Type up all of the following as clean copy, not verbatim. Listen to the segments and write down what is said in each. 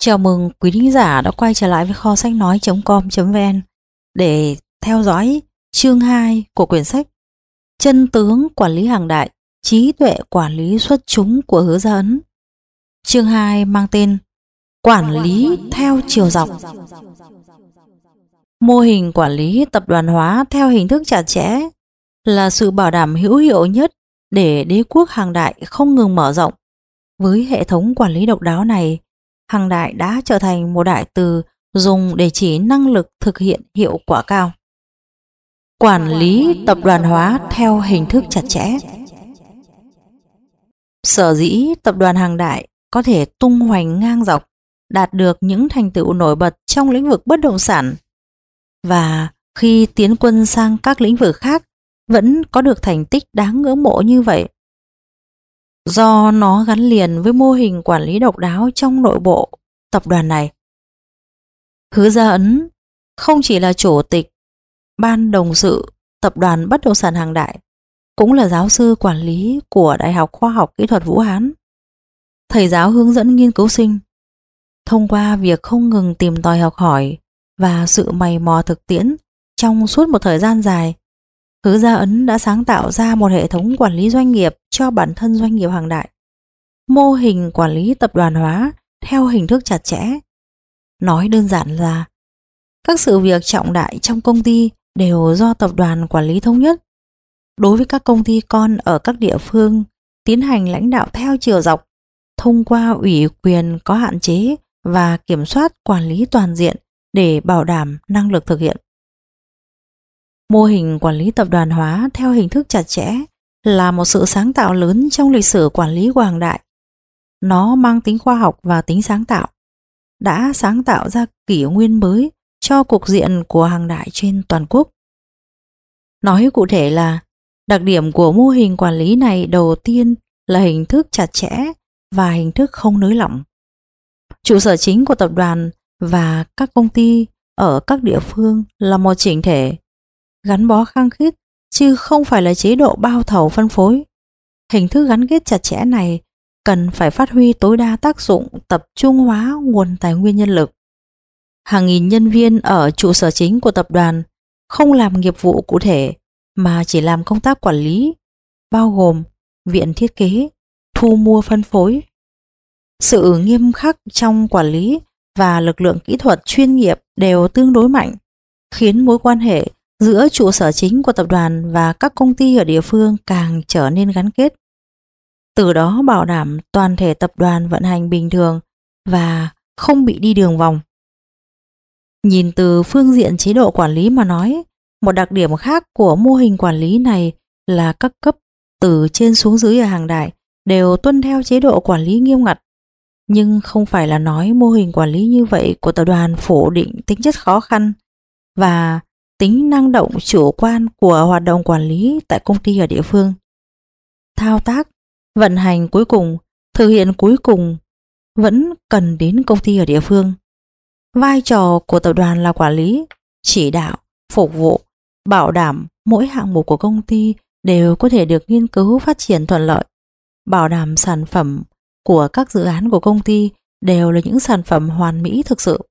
Chào mừng quý thính giả đã quay trở lại với kho sách nói.com.vn để theo dõi chương 2 của quyển sách Chân tướng quản lý hàng đại, trí tuệ quản lý xuất chúng của Hứa Gia Ấn. Chương 2 mang tên Quản lý theo chiều dọc. Mô hình quản lý tập đoàn hóa theo hình thức chặt chẽ là sự bảo đảm hữu hiệu nhất để đế quốc Hàng Đại không ngừng mở rộng. Với hệ thống quản lý độc đáo này, Hàng Đại đã trở thành một đại từ dùng để chỉ năng lực thực hiện hiệu quả cao. Quản lý tập đoàn hóa theo hình thức chặt chẽ. Sở dĩ tập đoàn Hàng Đại có thể tung hoành ngang dọc, đạt được những thành tựu nổi bật trong lĩnh vực bất động sản, và khi tiến quân sang các lĩnh vực khác vẫn có được thành tích đáng ngưỡng mộ như vậy, do nó gắn liền với mô hình quản lý độc đáo trong nội bộ tập đoàn này. Hứa Gia Ấn không chỉ là chủ tịch ban đồng sự tập đoàn bất động sản Hàng Đại, cũng là giáo sư quản lý của Đại học Khoa học Kỹ thuật Vũ Hán, thầy giáo hướng dẫn nghiên cứu sinh. Thông qua việc không ngừng tìm tòi học hỏi và sự mày mò thực tiễn trong suốt một thời gian dài, Hứa Gia Ấn đã sáng tạo ra một hệ thống quản lý doanh nghiệp cho bản thân doanh nghiệp Hàng Đại. Mô hình quản lý tập đoàn hóa theo hình thức chặt chẽ. Nói đơn giản là các sự việc trọng đại trong công ty đều do tập đoàn quản lý thống nhất. Đối với các công ty con ở các địa phương, tiến hành lãnh đạo theo chiều dọc thông qua ủy quyền có hạn chế và kiểm soát quản lý toàn diện để bảo đảm năng lực thực hiện. Mô hình quản lý tập đoàn hóa theo hình thức chặt chẽ là một sự sáng tạo lớn trong lịch sử quản lý của Hàng Đại. Nó mang tính khoa học và tính sáng tạo, đã sáng tạo ra kỷ nguyên mới cho cục diện của Hàng Đại trên toàn quốc. Nói cụ thể là, đặc điểm của mô hình quản lý này đầu tiên là hình thức chặt chẽ và hình thức không nới lỏng. Trụ sở chính của tập đoàn và các công ty ở các địa phương là một chỉnh thể, gắn bó khăng khít chứ không phải là chế độ bao thầu phân phối. Hình thức gắn kết chặt chẽ này cần phải phát huy tối đa tác dụng tập trung hóa nguồn tài nguyên nhân lực. Hàng nghìn nhân viên ở trụ sở chính của tập đoàn không làm nghiệp vụ cụ thể mà chỉ làm công tác quản lý, bao gồm viện thiết kế, thu mua phân phối. Sự nghiêm khắc trong quản lý và lực lượng kỹ thuật chuyên nghiệp đều tương đối mạnh, khiến mối quan hệ giữa trụ sở chính của tập đoàn và các công ty ở địa phương càng trở nên gắn kết. Từ đó bảo đảm toàn thể tập đoàn vận hành bình thường và không bị đi đường vòng. Nhìn từ phương diện chế độ quản lý mà nói, một đặc điểm khác của mô hình quản lý này là các cấp từ trên xuống dưới ở Hàng Đại đều tuân theo chế độ quản lý nghiêm ngặt. Nhưng không phải là nói mô hình quản lý như vậy của tập đoàn phủ định tính chất khó khăn và tính năng động chủ quan của hoạt động quản lý tại công ty ở địa phương. Thao tác, vận hành cuối cùng, thực hiện cuối cùng vẫn cần đến công ty ở địa phương. Vai trò của tập đoàn là quản lý, chỉ đạo, phục vụ, bảo đảm mỗi hạng mục của công ty đều có thể được nghiên cứu phát triển thuận lợi, bảo đảm sản phẩm của các dự án của công ty đều là những sản phẩm hoàn mỹ thực sự.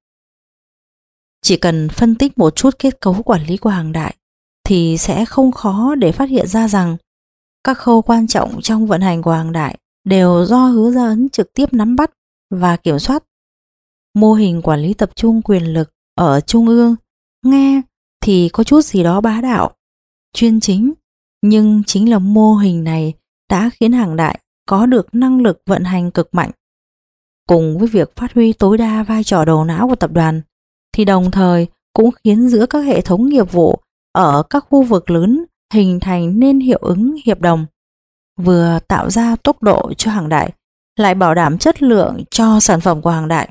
Chỉ cần phân tích một chút kết cấu quản lý của Hàng Đại thì sẽ không khó để phát hiện ra rằng các khâu quan trọng trong vận hành của Hàng Đại đều do Hứa Gia Ấn trực tiếp nắm bắt và kiểm soát. Mô hình quản lý tập trung quyền lực ở trung ương nghe thì có chút gì đó bá đạo, chuyên chính, nhưng chính là mô hình này đã khiến Hàng Đại có được năng lực vận hành cực mạnh. Cùng với việc phát huy tối đa vai trò đầu não của tập đoàn, thì đồng thời cũng khiến giữa các hệ thống nghiệp vụ ở các khu vực lớn hình thành nên hiệu ứng hiệp đồng, vừa tạo ra tốc độ cho Hàng Đại, lại bảo đảm chất lượng cho sản phẩm của Hàng Đại.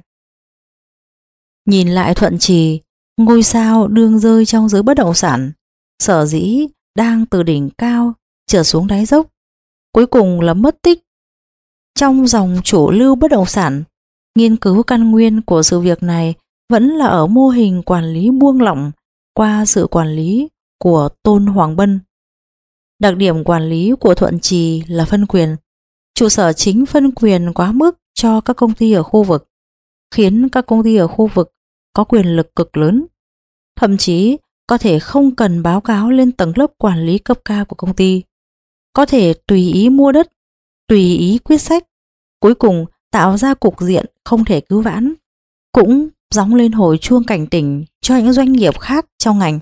Nhìn lại Thuận Trì, ngôi sao đương rơi trong giới bất động sản, sở dĩ đang từ đỉnh cao trở xuống đáy dốc, cuối cùng là mất tích trong dòng chủ lưu bất động sản. Nghiên cứu căn nguyên của sự việc này vẫn là ở mô hình quản lý buông lỏng qua sự quản lý của Tôn Hoàng Bân. Đặc điểm quản lý của Thuận Trì là phân quyền. Trụ sở chính phân quyền quá mức cho các công ty ở khu vực. khiến các công ty ở khu vực có quyền lực cực lớn, thậm chí có thể không cần báo cáo lên tầng lớp quản lý cấp cao của công ty, có thể tùy ý mua đất, tùy ý quyết sách, cuối cùng tạo ra cục diện không thể cứu vãn, cũng gióng lên hồi chuông cảnh tỉnh cho những doanh nghiệp khác trong ngành.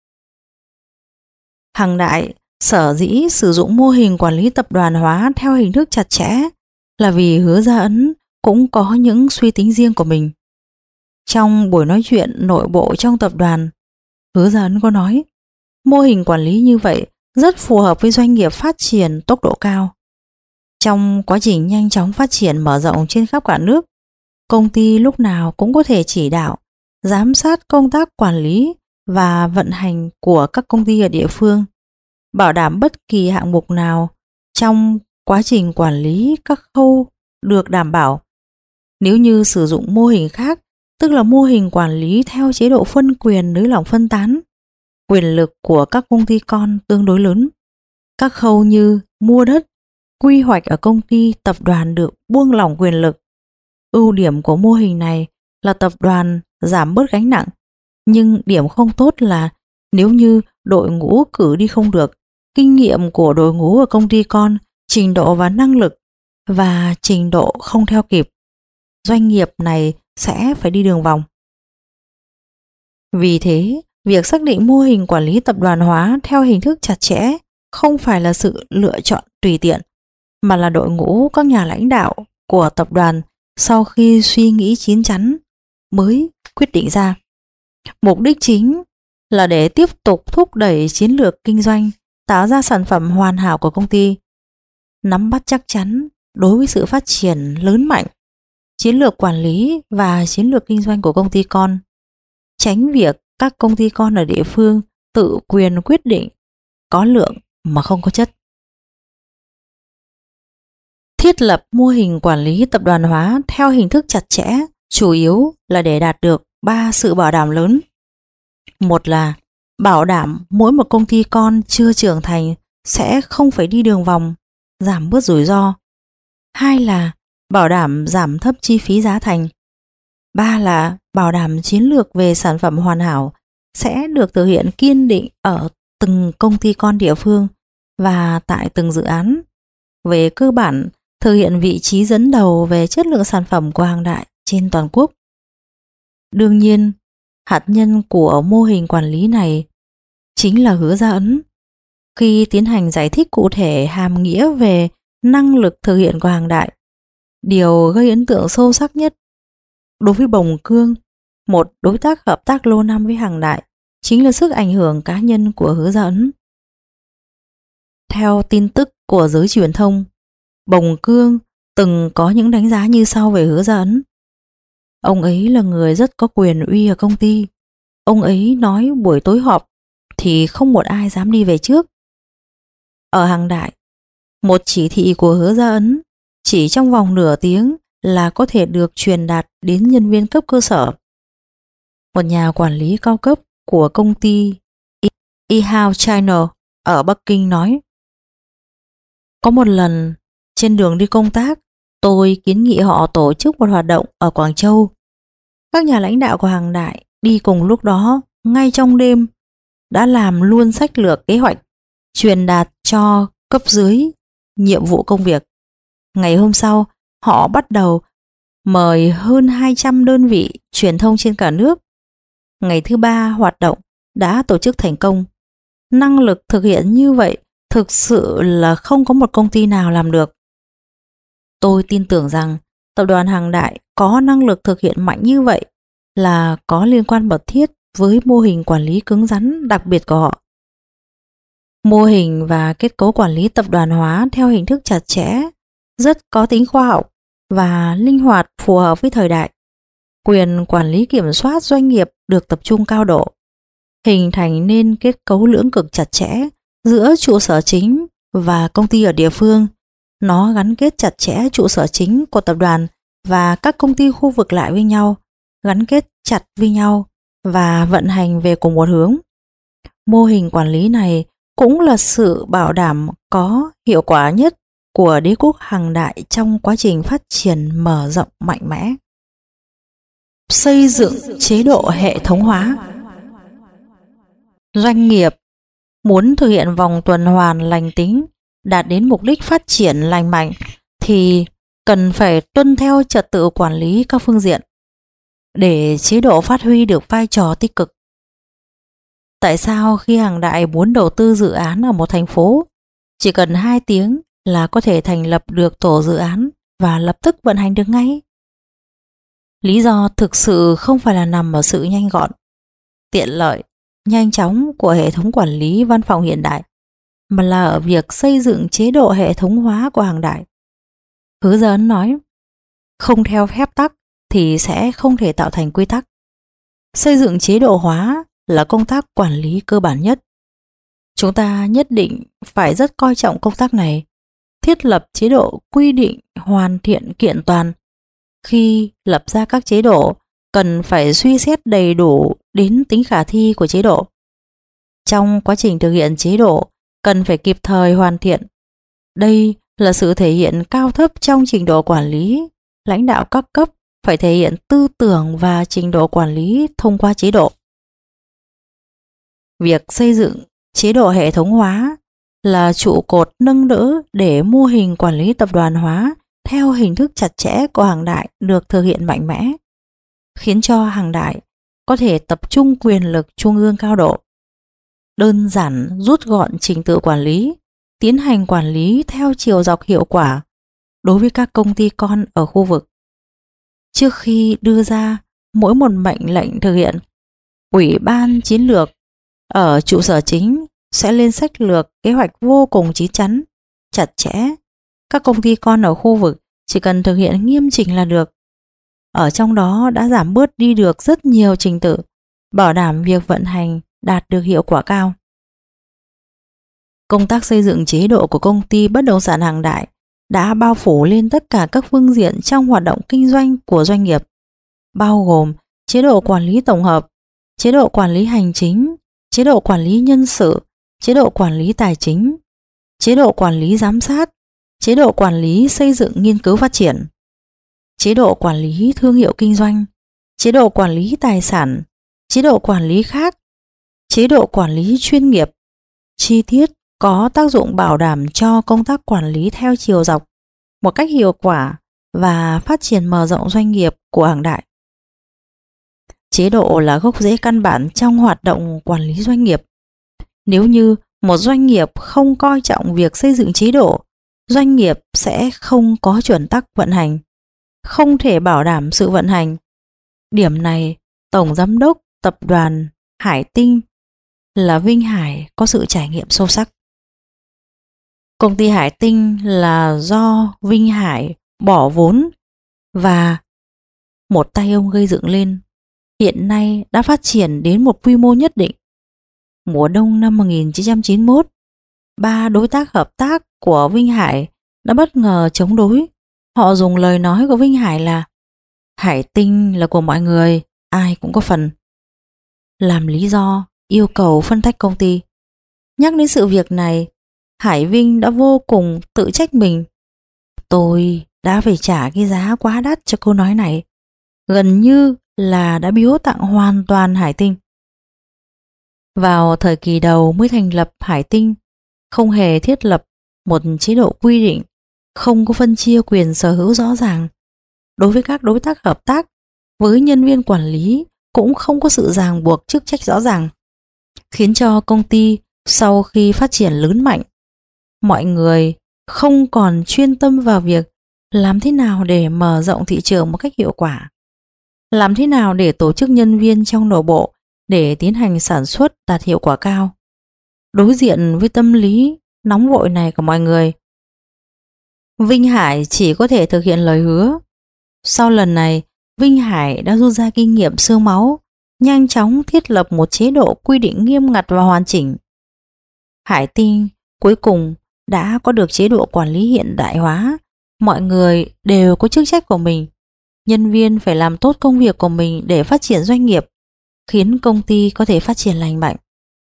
Hằng Đại sở dĩ sử dụng mô hình quản lý tập đoàn hóa theo hình thức chặt chẽ là vì Hứa Gia Ấn cũng có những suy tính riêng của mình. Trong buổi nói chuyện nội bộ trong tập đoàn, Hứa Gia Ấn có nói, mô hình quản lý như vậy rất phù hợp với doanh nghiệp phát triển tốc độ cao. Trong quá trình nhanh chóng phát triển mở rộng trên khắp cả nước, công ty lúc nào cũng có thể chỉ đạo, giám sát công tác quản lý và vận hành của các công ty ở địa phương, bảo đảm bất kỳ hạng mục nào trong quá trình quản lý các khâu được đảm bảo. Nếu như sử dụng mô hình khác, tức là mô hình quản lý theo chế độ phân quyền nới lỏng phân tán, quyền lực của các công ty con tương đối lớn. Các khâu như mua đất, quy hoạch ở công ty tập đoàn được buông lỏng quyền lực. Ưu điểm của mô hình này là tập đoàn giảm bớt gánh nặng, nhưng điểm không tốt là nếu như đội ngũ cử đi không được, kinh nghiệm của đội ngũ ở công ty con, trình độ và năng lực và trình độ không theo kịp, doanh nghiệp này sẽ phải đi đường vòng. Vì thế, việc xác định mô hình quản lý tập đoàn hóa theo hình thức chặt chẽ không phải là sự lựa chọn tùy tiện, mà là đội ngũ các nhà lãnh đạo của tập đoàn sau khi suy nghĩ chín chắn mới quyết định ra. Mục đích chính là để tiếp tục thúc đẩy chiến lược kinh doanh, tạo ra sản phẩm hoàn hảo của công ty, nắm bắt chắc chắn đối với sự phát triển lớn mạnh, chiến lược quản lý và chiến lược kinh doanh của công ty con, tránh việc các công ty con ở địa phương tự quyền quyết định, có lượng mà không có chất. Thiết lập mô hình quản lý tập đoàn hóa theo hình thức chặt chẽ chủ yếu là để đạt được 3 sự bảo đảm lớn. Một là bảo đảm mỗi một công ty con chưa trưởng thành sẽ không phải đi đường vòng, giảm bớt rủi ro. Hai là bảo đảm giảm thấp chi phí giá thành. Ba là bảo đảm chiến lược về sản phẩm hoàn hảo sẽ được thực hiện kiên định ở từng công ty con địa phương và tại từng dự án. Về cơ bản, thực hiện vị trí dẫn đầu về chất lượng sản phẩm của Hằng Đại trên toàn quốc. Đương nhiên, hạt nhân của mô hình quản lý này chính là Hứa Gia Ấn. Khi tiến hành giải thích cụ thể hàm nghĩa về năng lực thực hiện của Hằng Đại, điều gây ấn tượng sâu sắc nhất đối với Bồng Cương, một đối tác hợp tác lâu năm với Hằng Đại, chính là sức ảnh hưởng cá nhân của Hứa Gia Ấn. Theo tin tức của giới truyền thông, Bồng Cương từng có những đánh giá như sau về Hứa Gia Ấn. Ông ấy là người rất có quyền uy ở công ty. Ông ấy nói buổi tối họp thì không một ai dám đi về trước. Ở Hằng Đại, một chỉ thị của Hứa Gia Ấn chỉ trong vòng nửa tiếng là có thể được truyền đạt đến nhân viên cấp cơ sở. Một nhà quản lý cao cấp của công ty eHealth China ở Bắc Kinh nói: có một lần trên đường đi công tác, tôi kiến nghị họ tổ chức một hoạt động ở Quảng Châu. Các nhà lãnh đạo của Hằng Đại đi cùng lúc đó, ngay trong đêm, đã làm luôn sách lược kế hoạch, truyền đạt cho cấp dưới nhiệm vụ công việc. Ngày hôm sau, họ bắt đầu mời hơn 200 đơn vị truyền thông trên cả nước. Ngày thứ 3 hoạt động đã tổ chức thành công. Năng lực thực hiện như vậy thực sự là không có một công ty nào làm được. Tôi tin tưởng rằng tập đoàn Hằng Đại có năng lực thực hiện mạnh như vậy là có liên quan mật thiết với mô hình quản lý cứng rắn đặc biệt của họ. Mô hình và kết cấu quản lý tập đoàn hóa theo hình thức chặt chẽ, rất có tính khoa học và linh hoạt phù hợp với thời đại. Quyền quản lý kiểm soát doanh nghiệp được tập trung cao độ, hình thành nên kết cấu lưỡng cực chặt chẽ giữa trụ sở chính và công ty ở địa phương. Nó gắn kết chặt chẽ trụ sở chính của tập đoàn và các công ty khu vực lại với nhau, gắn kết chặt với nhau và vận hành về cùng một hướng. Mô hình quản lý này cũng là sự bảo đảm có hiệu quả nhất của đế quốc Hằng Đại trong quá trình phát triển mở rộng mạnh mẽ. xây dựng chế độ hệ thống hóa. Doanh nghiệp muốn thực hiện vòng tuần hoàn lành tính, đạt đến mục đích phát triển lành mạnh thì cần phải tuân theo trật tự quản lý các phương diện để chế độ phát huy được vai trò tích cực. Tại sao khi Hàng Đại muốn đầu tư dự án ở một thành phố, chỉ cần 2 tiếng là có thể thành lập được tổ dự án và lập tức vận hành được ngay? Lý do thực sự không phải là nằm ở sự nhanh gọn, tiện lợi, nhanh chóng của hệ thống quản lý văn phòng hiện đại, mà là ở việc xây dựng chế độ hệ thống hóa của Hàng Đại. Hứa Gia Ấn nói, không theo phép tắc thì sẽ không thể tạo thành quy tắc. Xây dựng chế độ hóa là công tác quản lý cơ bản nhất. Chúng ta nhất định phải rất coi trọng công tác này, thiết lập chế độ quy định hoàn thiện kiện toàn. Khi lập ra các chế độ, cần phải suy xét đầy đủ đến tính khả thi của chế độ. Trong quá trình thực hiện chế độ, cần phải kịp thời hoàn thiện. Đây là sự thể hiện cao thấp trong trình độ quản lý. Lãnh đạo các cấp phải thể hiện tư tưởng và trình độ quản lý thông qua chế độ. Việc xây dựng chế độ hệ thống hóa là trụ cột nâng đỡ để mô hình quản lý tập đoàn hóa theo hình thức chặt chẽ của Hàng Đại được thực hiện mạnh mẽ, khiến cho Hàng Đại có thể tập trung quyền lực trung ương cao độ, đơn giản rút gọn trình tự quản lý, tiến hành quản lý theo chiều dọc hiệu quả đối với các công ty con ở khu vực. Trước khi đưa ra mỗi một mệnh lệnh thực hiện, Ủy ban chiến lược ở trụ sở chính sẽ lên sách lược kế hoạch vô cùng chín chắn, chặt chẽ. Các công ty con ở khu vực chỉ cần thực hiện nghiêm chỉnh là được. Ở trong đó đã giảm bớt đi được rất nhiều trình tự, bảo đảm việc vận hành đạt được hiệu quả cao. Công tác xây dựng chế độ của công ty bất động sản Hàng Đại đã bao phủ lên tất cả các phương diện trong hoạt động kinh doanh của doanh nghiệp, bao gồm chế độ quản lý tổng hợp, chế độ quản lý hành chính, chế độ quản lý nhân sự, chế độ quản lý tài chính, chế độ quản lý giám sát, chế độ quản lý xây dựng nghiên cứu phát triển, chế độ quản lý thương hiệu kinh doanh, chế độ quản lý tài sản, chế độ quản lý khác, chế độ quản lý chuyên nghiệp, chi tiết có tác dụng bảo đảm cho công tác quản lý theo chiều dọc một cách hiệu quả và phát triển mở rộng doanh nghiệp của Hàng Đại. Chế độ là gốc rễ căn bản trong hoạt động quản lý doanh nghiệp. Nếu như một doanh nghiệp không coi trọng việc xây dựng chế độ, doanh nghiệp sẽ không có chuẩn tắc vận hành, không thể bảo đảm sự vận hành. Điểm này, Tổng Giám đốc Tập đoàn Hải Tinh là Vinh Hải có sự trải nghiệm sâu sắc. Công ty Hải Tinh là do Vinh Hải bỏ vốn và một tay ông gây dựng lên. Hiện nay đã phát triển đến một quy mô nhất định. Mùa đông năm 1991, 3 đối tác hợp tác của Vinh Hải đã bất ngờ chống đối. Họ dùng lời nói của Vinh Hải là Hải Tinh là của mọi người, ai cũng có phần, làm lý do yêu cầu phân tách công ty. Nhắc đến sự việc này, Hải Vinh đã vô cùng tự trách mình. Tôi đã phải trả cái giá quá đắt cho câu nói này, gần như là đã biếu tặng hoàn toàn Hải Tinh. Vào thời kỳ đầu mới thành lập Hải Tinh, không hề thiết lập một chế độ quy định, không có phân chia quyền sở hữu rõ ràng. Đối với các đối tác hợp tác, với nhân viên quản lý cũng không có sự ràng buộc chức trách rõ ràng, khiến cho công ty sau khi phát triển lớn mạnh, mọi người không còn chuyên tâm vào việc làm thế nào để mở rộng thị trường một cách hiệu quả, làm thế nào để tổ chức nhân viên trong nội bộ để tiến hành sản xuất đạt hiệu quả cao. Đối diện với tâm lý nóng vội này của mọi người, Vinh Hải chỉ có thể thực hiện lời hứa. Sau lần này, Vinh Hải đã rút ra kinh nghiệm xương máu, nhanh chóng thiết lập một chế độ quy định nghiêm ngặt và hoàn chỉnh. Hải Tinh cuối cùng đã có được chế độ quản lý hiện đại hóa. Mọi người đều có chức trách của mình. Nhân viên phải làm tốt công việc của mình để phát triển doanh nghiệp, khiến công ty có thể phát triển lành mạnh.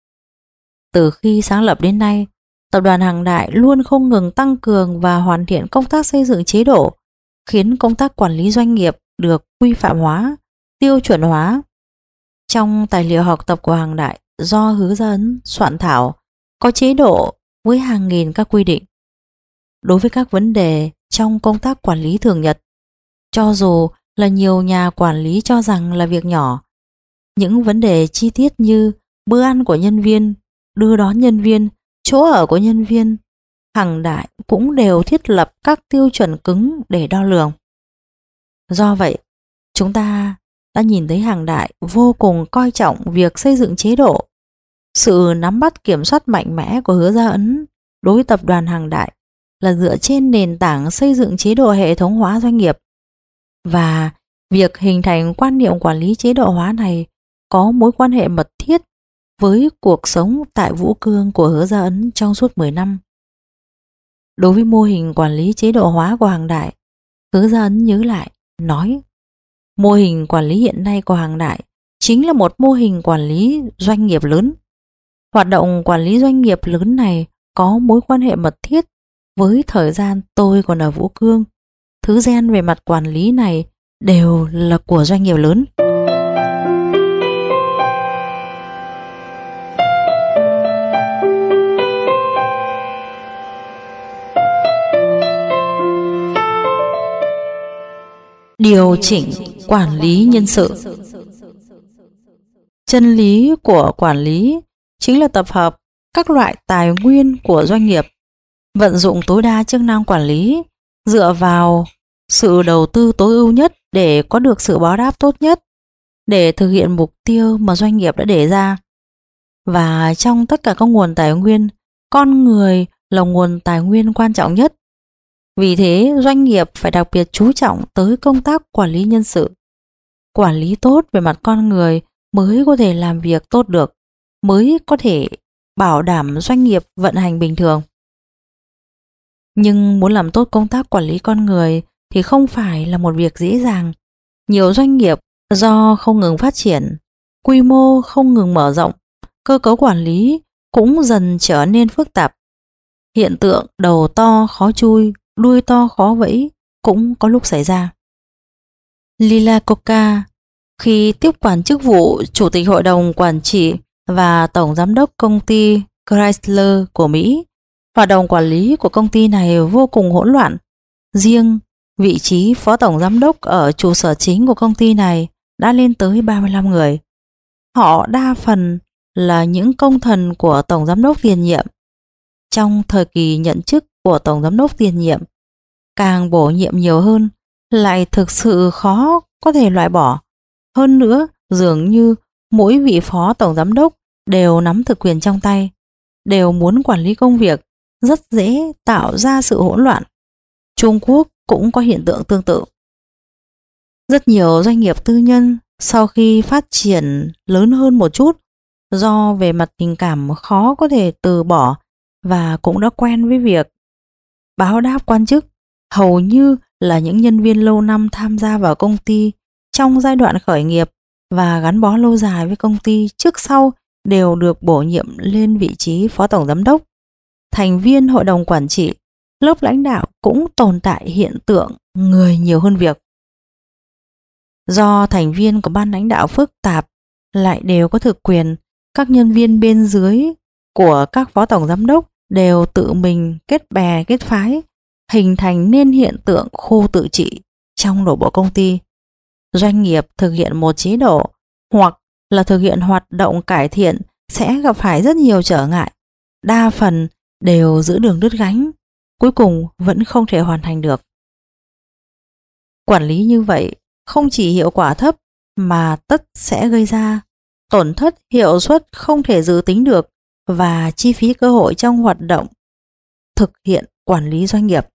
Từ khi sáng lập đến nay, Tập đoàn Hàng Đại luôn không ngừng tăng cường và hoàn thiện công tác xây dựng chế độ, khiến công tác quản lý doanh nghiệp được quy phạm hóa, tiêu chuẩn hóa. Trong tài liệu học tập của Hằng Đại do Hứa Gia Ấn soạn thảo có chế độ với hàng nghìn các quy định. Đối với các vấn đề trong công tác quản lý thường nhật, cho dù là nhiều nhà quản lý cho rằng là việc nhỏ, những vấn đề chi tiết như bữa ăn của nhân viên, đưa đón nhân viên, chỗ ở của nhân viên, Hằng Đại cũng đều thiết lập các tiêu chuẩn cứng để đo lường. Do vậy, chúng ta đã nhìn thấy Hằng Đại vô cùng coi trọng việc xây dựng chế độ. Sự nắm bắt kiểm soát mạnh mẽ của Hứa Gia Ấn đối với tập đoàn Hằng Đại là dựa trên nền tảng xây dựng chế độ hệ thống hóa doanh nghiệp. Và việc hình thành quan niệm quản lý chế độ hóa này có mối quan hệ mật thiết với cuộc sống tại Vũ Cương của Hứa Gia Ấn trong suốt 10 năm. Đối với mô hình quản lý chế độ hóa của Hằng Đại, Hứa Gia Ấn nhớ lại, nói: mô hình quản lý hiện nay của Hằng Đại chính là một mô hình quản lý doanh nghiệp lớn. Hoạt động quản lý doanh nghiệp lớn này có mối quan hệ mật thiết với thời gian tôi còn ở Vũ Cương. Thứ gen về mặt quản lý này đều là của doanh nghiệp lớn. Điều chỉnh quản lý nhân sự. Chân lý của quản lý chính là tập hợp các loại tài nguyên của doanh nghiệp, vận dụng tối đa chức năng quản lý, dựa vào sự đầu tư tối ưu nhất để có được sự báo đáp tốt nhất, để thực hiện mục tiêu mà doanh nghiệp đã đề ra. Và trong tất cả các nguồn tài nguyên, con người là nguồn tài nguyên quan trọng nhất. Vì thế, doanh nghiệp phải đặc biệt chú trọng tới công tác quản lý nhân sự. Quản lý tốt về mặt con người mới có thể làm việc tốt được, mới có thể bảo đảm doanh nghiệp vận hành bình thường. Nhưng muốn làm tốt công tác quản lý con người thì không phải là một việc dễ dàng. Nhiều doanh nghiệp do không ngừng phát triển, quy mô không ngừng mở rộng, cơ cấu quản lý cũng dần trở nên phức tạp. Hiện tượng đầu to khó chui, đuôi to khó vẫy cũng có lúc xảy ra. Lila Coca khi tiếp quản chức vụ Chủ tịch Hội đồng Quản trị và Tổng Giám đốc công ty Chrysler của Mỹ, hoạt động quản lý của công ty này vô cùng hỗn loạn. Riêng vị trí Phó Tổng Giám đốc ở trụ sở chính của công ty này đã lên tới 35 người. Họ đa phần là những công thần của Tổng Giám đốc tiền nhiệm. Trong thời kỳ nhận chức của Tổng Giám đốc tiền nhiệm, càng bổ nhiệm nhiều hơn, lại thực sự khó có thể loại bỏ. Hơn nữa, dường như mỗi vị Phó Tổng Giám đốc đều nắm thực quyền trong tay, đều muốn quản lý công việc, rất dễ tạo ra sự hỗn loạn. Trung Quốc cũng có hiện tượng tương tự. Rất nhiều doanh nghiệp tư nhân sau khi phát triển lớn hơn một chút, do về mặt tình cảm khó có thể từ bỏ và cũng đã quen với việc báo đáp quan chức, hầu như là những nhân viên lâu năm tham gia vào công ty trong giai đoạn khởi nghiệp và gắn bó lâu dài với công ty trước sau đều được bổ nhiệm lên vị trí Phó Tổng Giám đốc, thành viên Hội đồng Quản trị. Lớp lãnh đạo cũng tồn tại hiện tượng người nhiều hơn việc. Do thành viên của ban lãnh đạo phức tạp lại đều có thực quyền, các nhân viên bên dưới của các Phó Tổng Giám đốc đều tự mình kết bè kết phái, hình thành nên hiện tượng khu tự trị trong nội bộ công ty. Doanh nghiệp thực hiện một chế độ hoặc là thực hiện hoạt động cải thiện sẽ gặp phải rất nhiều trở ngại, đa phần đều giữa đường đứt gánh, cuối cùng vẫn không thể hoàn thành được. Quản lý như vậy không chỉ hiệu quả thấp mà tất sẽ gây ra tổn thất hiệu suất không thể dự tính được và chi phí cơ hội trong hoạt động thực hiện quản lý doanh nghiệp.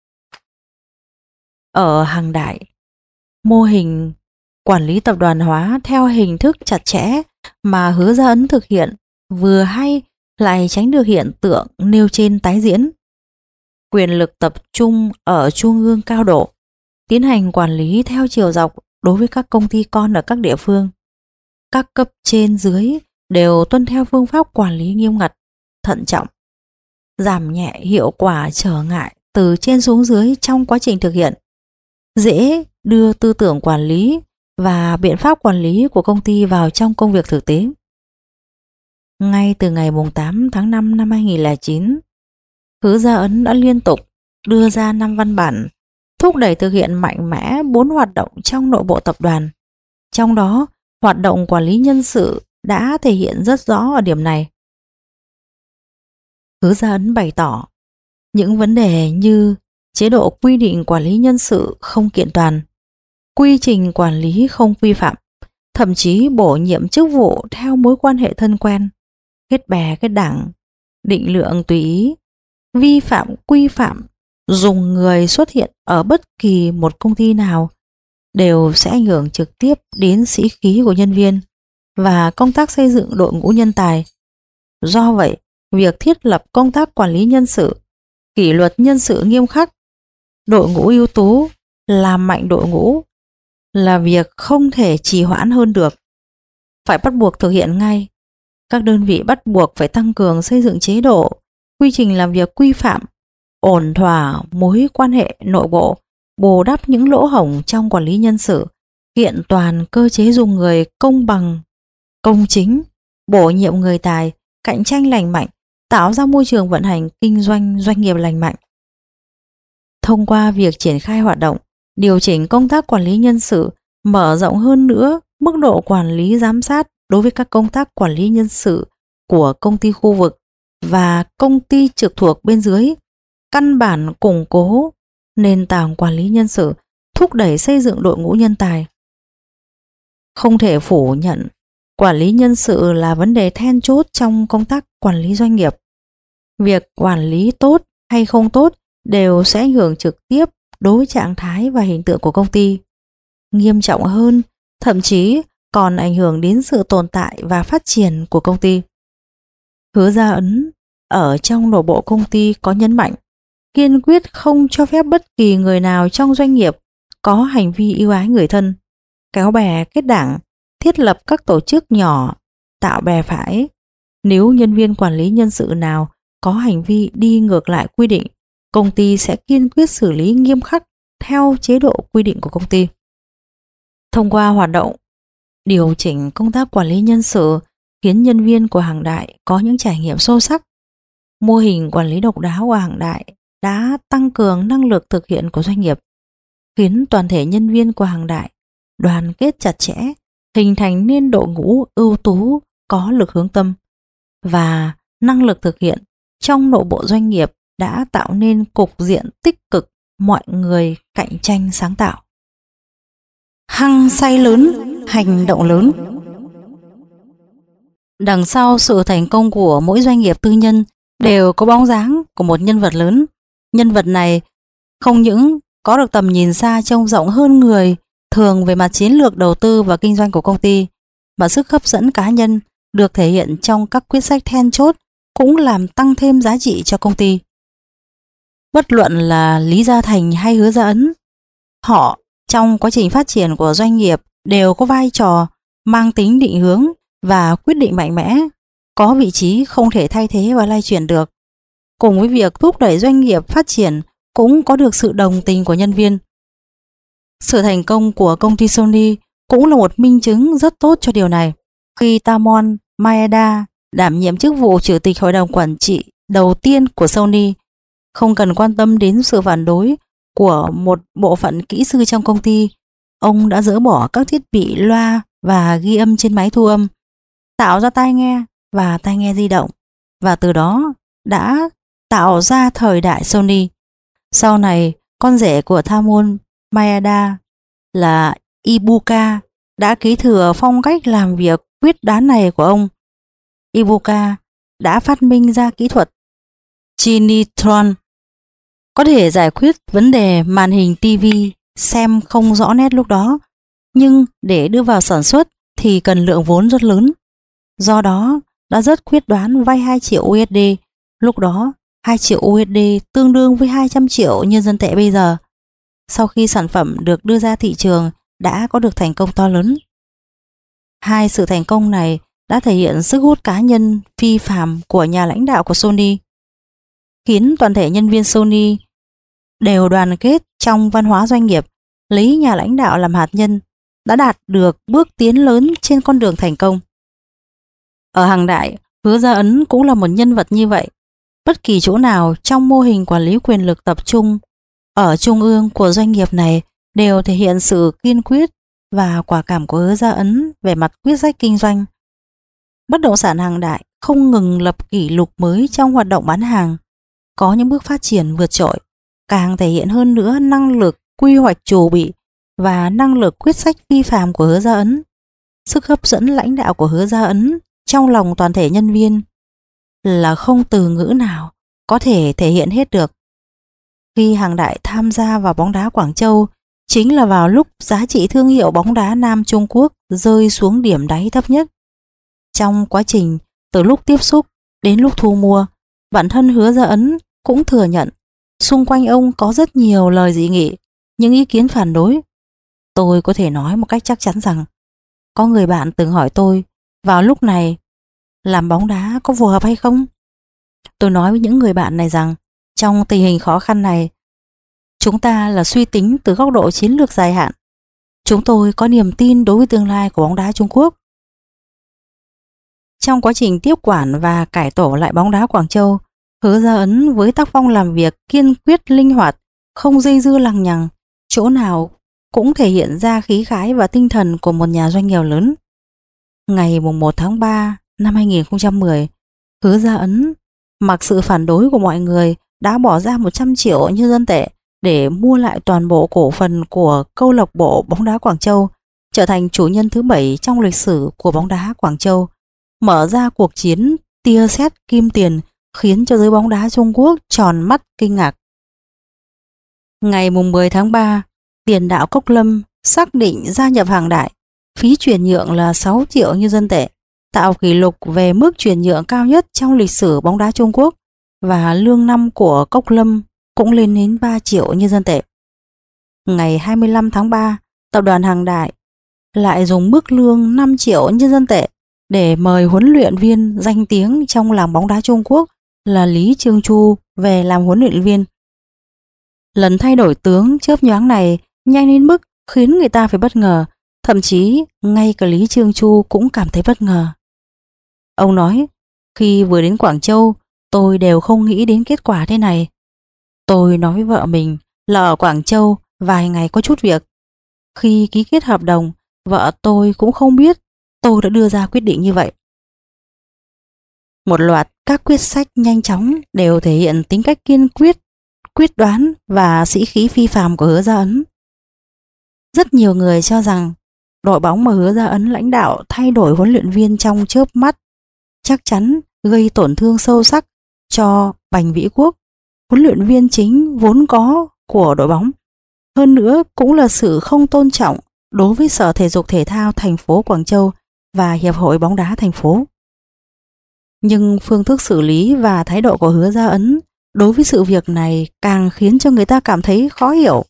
Ở Hằng Đại, mô hình quản lý tập đoàn hóa theo hình thức chặt chẽ mà Hứa Gia Ấn thực hiện vừa hay lại tránh được hiện tượng nêu trên tái diễn. Quyền lực tập trung ở trung ương cao độ, tiến hành quản lý theo chiều dọc đối với các công ty con ở các địa phương. Các cấp trên dưới đều tuân theo phương pháp quản lý nghiêm ngặt, thận trọng, giảm nhẹ hiệu quả trở ngại từ trên xuống dưới trong quá trình thực hiện, dễ đưa tư tưởng quản lý và biện pháp quản lý của công ty vào trong công việc thực tế. Ngay từ ngày 8 tháng 5 năm 2009, Hứa Gia Ấn đã liên tục đưa ra 5 văn bản thúc đẩy thực hiện mạnh mẽ 4 hoạt động trong nội bộ tập đoàn. Trong đó, hoạt động quản lý nhân sự đã thể hiện rất rõ ở điểm này. Hứa Gia Ấn bày tỏ những vấn đề như chế độ quy định quản lý nhân sự không kiện toàn, quy trình quản lý không quy phạm, thậm chí bổ nhiệm chức vụ theo mối quan hệ thân quen, kết bè kết đảng, định lượng tùy ý, vi phạm quy phạm, dùng người xuất hiện ở bất kỳ một công ty nào đều sẽ ảnh hưởng trực tiếp đến sĩ khí của nhân viên và công tác xây dựng đội ngũ nhân tài. Do vậy, việc thiết lập công tác quản lý nhân sự, kỷ luật nhân sự nghiêm khắc, đội ngũ ưu tú, làm mạnh đội ngũ là việc không thể trì hoãn hơn được. Phải bắt buộc thực hiện ngay. Các đơn vị bắt buộc phải tăng cường xây dựng chế độ, quy trình làm việc quy phạm, ổn thỏa mối quan hệ nội bộ, bù đắp những lỗ hổng trong quản lý nhân sự, kiện toàn cơ chế dùng người công bằng, công chính, bổ nhiệm người tài, cạnh tranh lành mạnh, tạo ra môi trường vận hành kinh doanh doanh nghiệp lành mạnh. Thông qua việc triển khai hoạt động, điều chỉnh công tác quản lý nhân sự, mở rộng hơn nữa mức độ quản lý giám sát đối với các công tác quản lý nhân sự của công ty khu vực và công ty trực thuộc bên dưới, căn bản củng cố nền tảng quản lý nhân sự, thúc đẩy xây dựng đội ngũ nhân tài. Không thể phủ nhận, quản lý nhân sự là vấn đề then chốt trong công tác quản lý doanh nghiệp. Việc quản lý tốt hay không tốt đều sẽ ảnh hưởng trực tiếp đối với trạng thái và hình tượng của công ty. Nghiêm trọng hơn, thậm chí còn ảnh hưởng đến sự tồn tại và phát triển của công ty. Hứa Gia Ấn ở trong nội bộ công ty có nhấn mạnh, kiên quyết không cho phép bất kỳ người nào trong doanh nghiệp có hành vi ưu ái người thân, kéo bè kết đảng, thiết lập các tổ chức nhỏ, tạo bè phái. Nếu nhân viên quản lý nhân sự nào có hành vi đi ngược lại quy định, công ty sẽ kiên quyết xử lý nghiêm khắc theo chế độ quy định của công ty. Thông qua hoạt động điều chỉnh công tác quản lý nhân sự khiến nhân viên của Hàng Đại có những trải nghiệm sâu sắc. Mô hình quản lý độc đáo của Hàng Đại đã tăng cường năng lực thực hiện của doanh nghiệp, khiến toàn thể nhân viên của Hàng Đại đoàn kết chặt chẽ, hình thành nên đội ngũ ưu tú có lực hướng tâm, và năng lực thực hiện trong nội bộ doanh nghiệp đã tạo nên cục diện tích cực, mọi người cạnh tranh sáng tạo. Hăng say lớn, hành động lớn. Đằng sau sự thành công của mỗi doanh nghiệp tư nhân đều có bóng dáng của một nhân vật lớn. Nhân vật này không những có được tầm nhìn xa trông rộng hơn người thường về mặt chiến lược đầu tư và kinh doanh của công ty, mà sức hấp dẫn cá nhân được thể hiện trong các quyết sách then chốt cũng làm tăng thêm giá trị cho công ty. Bất luận là Lý Gia Thành hay Hứa Gia Ấn, họ trong quá trình phát triển của doanh nghiệp đều có vai trò mang tính định hướng và quyết định mạnh mẽ, có vị trí không thể thay thế và lay chuyển được. Cùng với việc thúc đẩy doanh nghiệp phát triển cũng có được sự đồng tình của nhân viên. Sự thành công của công ty Sony cũng là một minh chứng rất tốt cho điều này. Khi Tamon Maeda đảm nhiệm chức vụ chủ tịch hội đồng quản trị đầu tiên của Sony, không cần quan tâm đến sự phản đối của một bộ phận kỹ sư trong công ty, ông đã dỡ bỏ các thiết bị loa và ghi âm trên máy thu âm, tạo ra tai nghe và tai nghe di động, và từ đó đã tạo ra thời đại Sony. Sau này, con rể của Tamon Maeda là Ibuka đã kế thừa phong cách làm việc quyết đoán này của ông. Ibuka đã phát minh ra kỹ thuật Kinetron, có thể giải quyết vấn đề màn hình TV xem không rõ nét lúc đó, nhưng để đưa vào sản xuất thì cần lượng vốn rất lớn. Do đó, đã rất quyết đoán vay 2 triệu USD. Lúc đó, 2 triệu USD tương đương với 200 triệu nhân dân tệ bây giờ. Sau khi sản phẩm được đưa ra thị trường đã có được thành công to lớn. Hai sự thành công này đã thể hiện sức hút cá nhân phi phàm của nhà lãnh đạo của Sony, khiến toàn thể nhân viên Sony đều đoàn kết trong văn hóa doanh nghiệp, lấy nhà lãnh đạo làm hạt nhân, đã đạt được bước tiến lớn trên con đường thành công. Ở Hằng Đại, Hứa Gia Ấn cũng là một nhân vật như vậy. Bất kỳ chỗ nào trong mô hình quản lý quyền lực tập trung ở trung ương của doanh nghiệp này đều thể hiện sự kiên quyết và quả cảm của Hứa Gia Ấn về mặt quyết sách kinh doanh. Bất động sản Hằng Đại không ngừng lập kỷ lục mới trong hoạt động bán hàng, có những bước phát triển vượt trội, càng thể hiện hơn nữa năng lực quy hoạch chủ bị và năng lực quyết sách phi phàm của Hứa Gia Ấn. Sức hấp dẫn lãnh đạo của Hứa Gia Ấn trong lòng toàn thể nhân viên là không từ ngữ nào có thể thể hiện hết được. Khi Hằng Đại tham gia vào bóng đá Quảng Châu chính là vào lúc giá trị thương hiệu bóng đá Nam Trung Quốc rơi xuống điểm đáy thấp nhất. Trong quá trình từ lúc tiếp xúc đến lúc thu mua, bản thân Hứa Gia Ấn cũng thừa nhận xung quanh ông có rất nhiều lời dị nghị, những ý kiến phản đối. Tôi có thể nói một cách chắc chắn rằng có người bạn từng hỏi tôi vào lúc này làm bóng đá có phù hợp hay không. Tôi nói với những người bạn này rằng trong tình hình khó khăn này, chúng ta là suy tính từ góc độ chiến lược dài hạn. Chúng tôi có niềm tin đối với tương lai của bóng đá Trung Quốc. Trong quá trình tiếp quản và cải tổ lại bóng đá Quảng Châu, Hứa Gia Ấn với tác phong làm việc kiên quyết linh hoạt, không dây dưa lằng nhằng, chỗ nào cũng thể hiện ra khí khái và tinh thần của một nhà doanh nghiệp lớn. Ngày 1 tháng 3 năm 2010, Hứa Gia Ấn mặc sự phản đối của mọi người đã bỏ ra 100 triệu nhân dân tệ để mua lại toàn bộ cổ phần của câu lạc bộ bóng đá Quảng Châu, trở thành chủ nhân thứ 7 trong lịch sử của bóng đá Quảng Châu, mở ra cuộc chiến tia sét kim tiền khiến cho giới bóng đá Trung Quốc tròn mắt kinh ngạc. Ngày 10 tháng 3, tiền đạo Cốc Lâm xác định gia nhập Hằng Đại, phí chuyển nhượng là 6 triệu nhân dân tệ, tạo kỷ lục về mức chuyển nhượng cao nhất trong lịch sử bóng đá Trung Quốc, và lương năm của Cốc Lâm cũng lên đến 3 triệu nhân dân tệ. Ngày 25 tháng 3, tập đoàn Hằng Đại lại dùng mức lương 5 triệu nhân dân tệ để mời huấn luyện viên danh tiếng trong làng bóng đá Trung Quốc là Lý Trương Chu về làm huấn luyện viên. Lần thay đổi tướng chớp nhoáng này nhanh đến mức khiến người ta phải bất ngờ, thậm chí ngay cả Lý Trương Chu cũng cảm thấy bất ngờ. Ông nói, khi vừa đến Quảng Châu, tôi đều không nghĩ đến kết quả thế này. Tôi nói với vợ mình là ở Quảng Châu vài ngày có chút việc. Khi ký kết hợp đồng, vợ tôi cũng không biết tôi đã đưa ra quyết định như vậy. Một loạt các quyết sách nhanh chóng đều thể hiện tính cách kiên quyết, quyết đoán và sĩ khí phi phàm của Hứa Gia Ấn. Rất nhiều người cho rằng đội bóng mà Hứa Gia Ấn lãnh đạo thay đổi huấn luyện viên trong chớp mắt chắc chắn gây tổn thương sâu sắc cho Bành Vĩ Quốc, huấn luyện viên chính vốn có của đội bóng. Hơn nữa cũng là sự không tôn trọng đối với Sở Thể dục Thể thao thành phố Quảng Châu và Hiệp hội bóng đá thành phố. Nhưng phương thức xử lý và thái độ của Hứa Gia Ấn đối với sự việc này càng khiến cho người ta cảm thấy khó hiểu.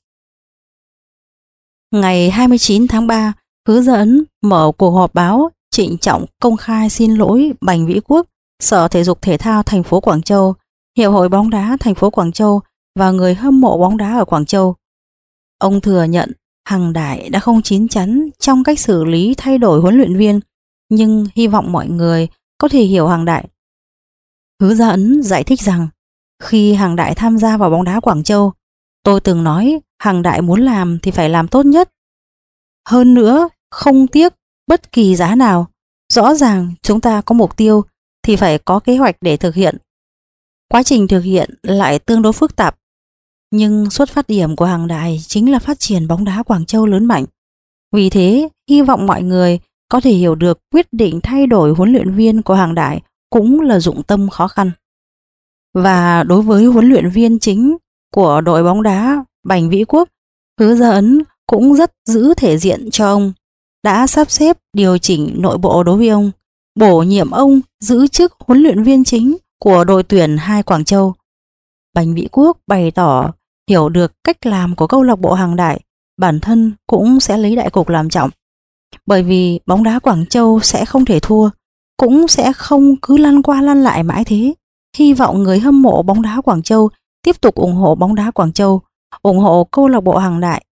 Ngày 29 tháng 3, Hứa Gia Ấn mở cuộc họp báo trịnh trọng công khai xin lỗi Bành Vĩ Quốc, Sở Thể dục Thể thao thành phố Quảng Châu, Hiệp hội bóng đá thành phố Quảng Châu và người hâm mộ bóng đá ở Quảng Châu. Ông thừa nhận Hằng Đại đã không chín chắn trong cách xử lý thay đổi huấn luyện viên, nhưng hy vọng mọi người có thể hiểu Hằng Đại. Hứa Gia Ấn giải thích rằng, khi Hằng Đại tham gia vào bóng đá Quảng Châu, tôi từng nói Hằng Đại muốn làm thì phải làm tốt nhất. Hơn nữa, không tiếc bất kỳ giá nào. Rõ ràng chúng ta có mục tiêu thì phải có kế hoạch để thực hiện. Quá trình thực hiện lại tương đối phức tạp. Nhưng xuất phát điểm của Hằng Đại chính là phát triển bóng đá Quảng Châu lớn mạnh. Vì thế, hy vọng mọi người có thể hiểu được quyết định thay đổi huấn luyện viên của Hằng Đại cũng là dụng tâm khó khăn. Và đối với huấn luyện viên chính của đội bóng đá Bành Vĩ Quốc, Hứa Gia Ấn cũng rất giữ thể diện cho ông, đã sắp xếp điều chỉnh nội bộ đối với ông, bổ nhiệm ông giữ chức huấn luyện viên chính của đội tuyển 2 Quảng Châu. Bành Vĩ Quốc bày tỏ hiểu được cách làm của câu lạc bộ Hằng Đại, bản thân cũng sẽ lấy đại cục làm trọng. Bởi vì bóng đá Quảng Châu sẽ không thể thua, cũng sẽ không cứ lăn qua lăn lại mãi thế. Hy vọng người hâm mộ bóng đá Quảng Châu tiếp tục ủng hộ bóng đá Quảng Châu, ủng hộ câu lạc bộ Hằng Đại.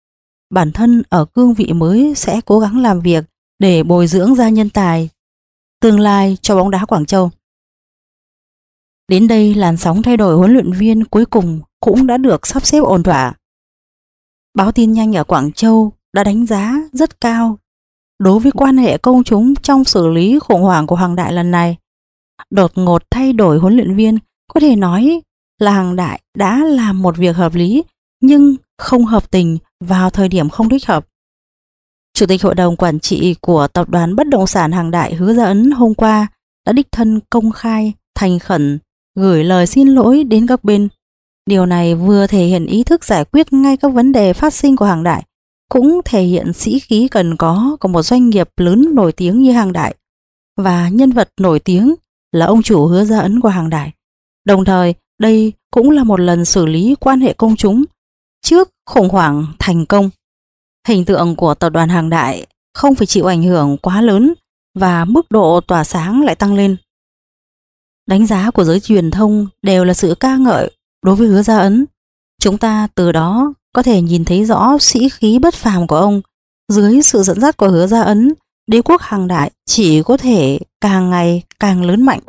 bản thân ở cương vị mới sẽ cố gắng làm việc để bồi dưỡng ra nhân tài tương lai cho bóng đá Quảng Châu. Đến đây, làn sóng thay đổi huấn luyện viên cuối cùng cũng đã được sắp xếp ổn thỏa. Báo tin nhanh ở Quảng Châu đã đánh giá rất cao đối với quan hệ công chúng trong xử lý khủng hoảng của Hằng Đại lần này. Đột ngột thay đổi huấn luyện viên có thể nói là Hằng Đại đã làm một việc hợp lý nhưng không hợp tình vào thời điểm không thích hợp. Chủ tịch Hội đồng Quản trị của Tập đoàn Bất động sản Hằng Đại Hứa Gia Ấn hôm qua đã đích thân công khai, thành khẩn gửi lời xin lỗi đến các bên. Điều này vừa thể hiện ý thức giải quyết ngay các vấn đề phát sinh của Hằng Đại, cũng thể hiện sĩ khí cần có của một doanh nghiệp lớn nổi tiếng như Hằng Đại, và nhân vật nổi tiếng là ông chủ Hứa Gia Ấn của Hằng Đại. Đồng thời, đây cũng là một lần xử lý quan hệ công chúng trước khủng hoảng thành công. Hình tượng của tập đoàn Hằng Đại không phải chịu ảnh hưởng quá lớn và mức độ tỏa sáng lại tăng lên. Đánh giá của giới truyền thông đều là sự ca ngợi đối với Hứa Gia Ấn. Chúng ta từ đó có thể nhìn thấy rõ sĩ khí bất phàm của ông. Dưới sự dẫn dắt của Hứa Gia Ấn, đế quốc Hằng Đại chỉ có thể càng ngày càng lớn mạnh.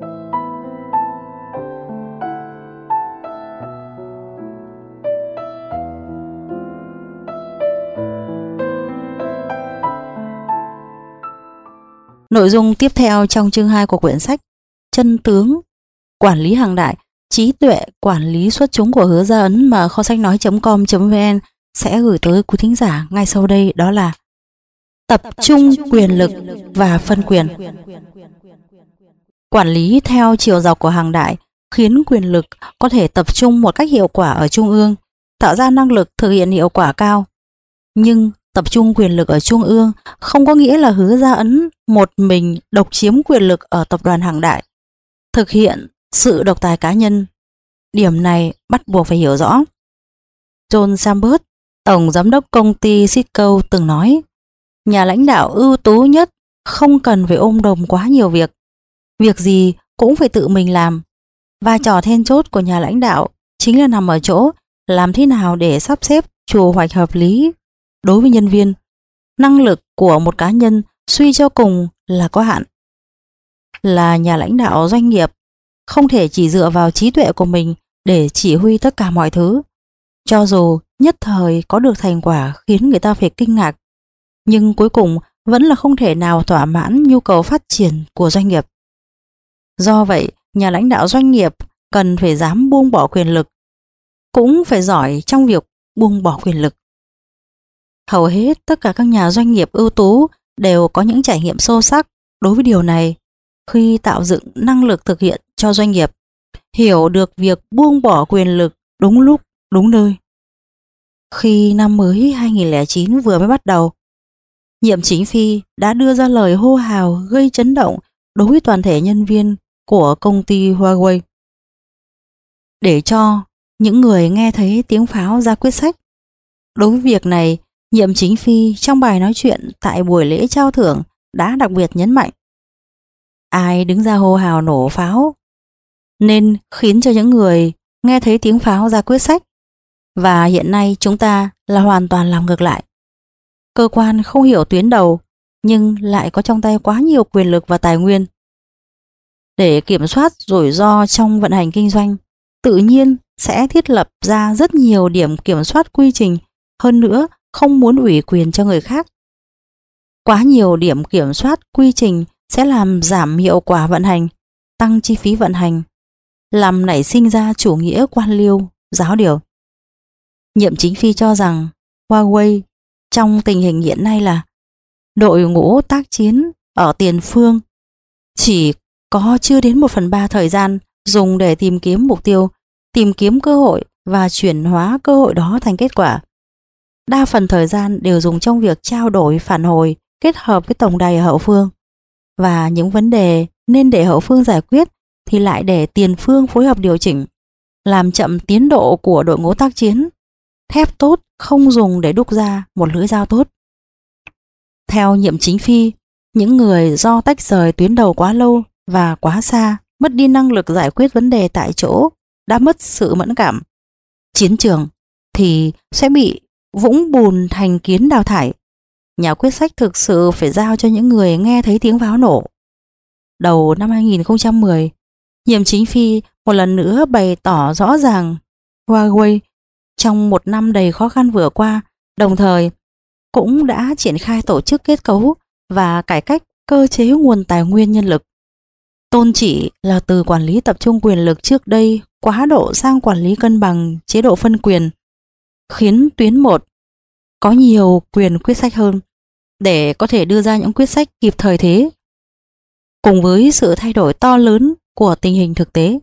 Nội dung tiếp theo trong chương 2 của quyển sách Chân tướng quản lý Hằng Đại, trí tuệ quản lý xuất chúng của Hứa Gia Ấn mà kho sách nói.com.vn sẽ gửi tới quý thính giả ngay sau đây, đó là tập trung quyền lực và phân quyền. Quản lý theo chiều dọc của Hằng Đại khiến quyền lực có thể tập trung một cách hiệu quả ở trung ương, tạo ra năng lực thực hiện hiệu quả cao. Nhưng tập trung quyền lực ở trung ương không có nghĩa là Hứa Gia Ấn một mình độc chiếm quyền lực ở tập đoàn Hằng Đại, thực hiện sự độc tài cá nhân. Điểm này bắt buộc phải hiểu rõ. John Chambers, tổng giám đốc công ty Cisco từng nói, nhà lãnh đạo ưu tú nhất không cần phải ôm đồm quá nhiều việc. Việc gì cũng phải tự mình làm. Vai trò then chốt của nhà lãnh đạo chính là nằm ở chỗ làm thế nào để sắp xếp chủ hoạch hợp lý đối với nhân viên. Năng lực của một cá nhân suy cho cùng là có hạn. Là nhà lãnh đạo doanh nghiệp, không thể chỉ dựa vào trí tuệ của mình để chỉ huy tất cả mọi thứ. Cho dù nhất thời có được thành quả khiến người ta phải kinh ngạc, nhưng cuối cùng vẫn là không thể nào thỏa mãn nhu cầu phát triển của doanh nghiệp. Do vậy, nhà lãnh đạo doanh nghiệp cần phải dám buông bỏ quyền lực, cũng phải giỏi trong việc buông bỏ quyền lực. Hầu hết tất cả các nhà doanh nghiệp ưu tú đều có những trải nghiệm sâu sắc đối với điều này khi tạo dựng năng lực thực hiện cho doanh nghiệp, hiểu được việc buông bỏ quyền lực đúng lúc, đúng nơi. Khi năm mới 2009 vừa mới bắt đầu, Nhiệm Chính Phi đã đưa ra lời hô hào gây chấn động đối với toàn thể nhân viên của công ty Huawei. Để cho những người nghe thấy tiếng pháo ra quyết sách. Đối với việc này, Nhiệm Chính Phi trong bài nói chuyện tại buổi lễ trao thưởng đã đặc biệt nhấn mạnh: ai đứng ra hô hào nổ pháo nên khiến cho những người nghe thấy tiếng pháo ra quyết sách. Và hiện nay chúng ta là hoàn toàn làm ngược lại. Cơ quan không hiểu tuyến đầu nhưng lại có trong tay quá nhiều quyền lực và tài nguyên. Để kiểm soát rủi ro trong vận hành kinh doanh, tự nhiên sẽ thiết lập ra rất nhiều điểm kiểm soát quy trình, hơn nữa không muốn ủy quyền cho người khác. Quá nhiều điểm kiểm soát quy trình sẽ làm giảm hiệu quả vận hành, tăng chi phí vận hành, làm nảy sinh ra chủ nghĩa quan liêu, giáo điều. Nhiệm Chính Phi cho rằng Huawei trong tình hình hiện nay là đội ngũ tác chiến ở tiền phương chỉ có chưa đến 1/3 thời gian dùng để tìm kiếm mục tiêu, tìm kiếm cơ hội và chuyển hóa cơ hội đó thành kết quả. Đa phần thời gian đều dùng trong việc trao đổi phản hồi kết hợp với tổng đài ở hậu phương. Và những vấn đề nên để hậu phương giải quyết thì lại để tiền phương phối hợp điều chỉnh, làm chậm tiến độ của đội ngũ tác chiến. Thép tốt không dùng để đúc ra một lưỡi dao tốt. Theo Nhiệm Chính Phi, những người do tách rời tuyến đầu quá lâu và quá xa, mất đi năng lực giải quyết vấn đề tại chỗ, đã mất sự mẫn cảm. Chiến trường thì sẽ bị vũng bùn thành kiến đào thải. Nhà quyết sách thực sự phải giao cho những người nghe thấy tiếng pháo nổ. Đầu năm 2010, Nhiệm Chính Phi một lần nữa bày tỏ rõ ràng Huawei trong một năm đầy khó khăn vừa qua, đồng thời cũng đã triển khai tổ chức kết cấu và cải cách cơ chế nguồn tài nguyên nhân lực. Tôn chỉ là từ quản lý tập trung quyền lực trước đây quá độ sang quản lý cân bằng chế độ phân quyền, khiến tuyến 1 có nhiều quyền quyết sách hơn để có thể đưa ra những quyết sách kịp thời thế, cùng với sự thay đổi to lớn của tình hình thực tế.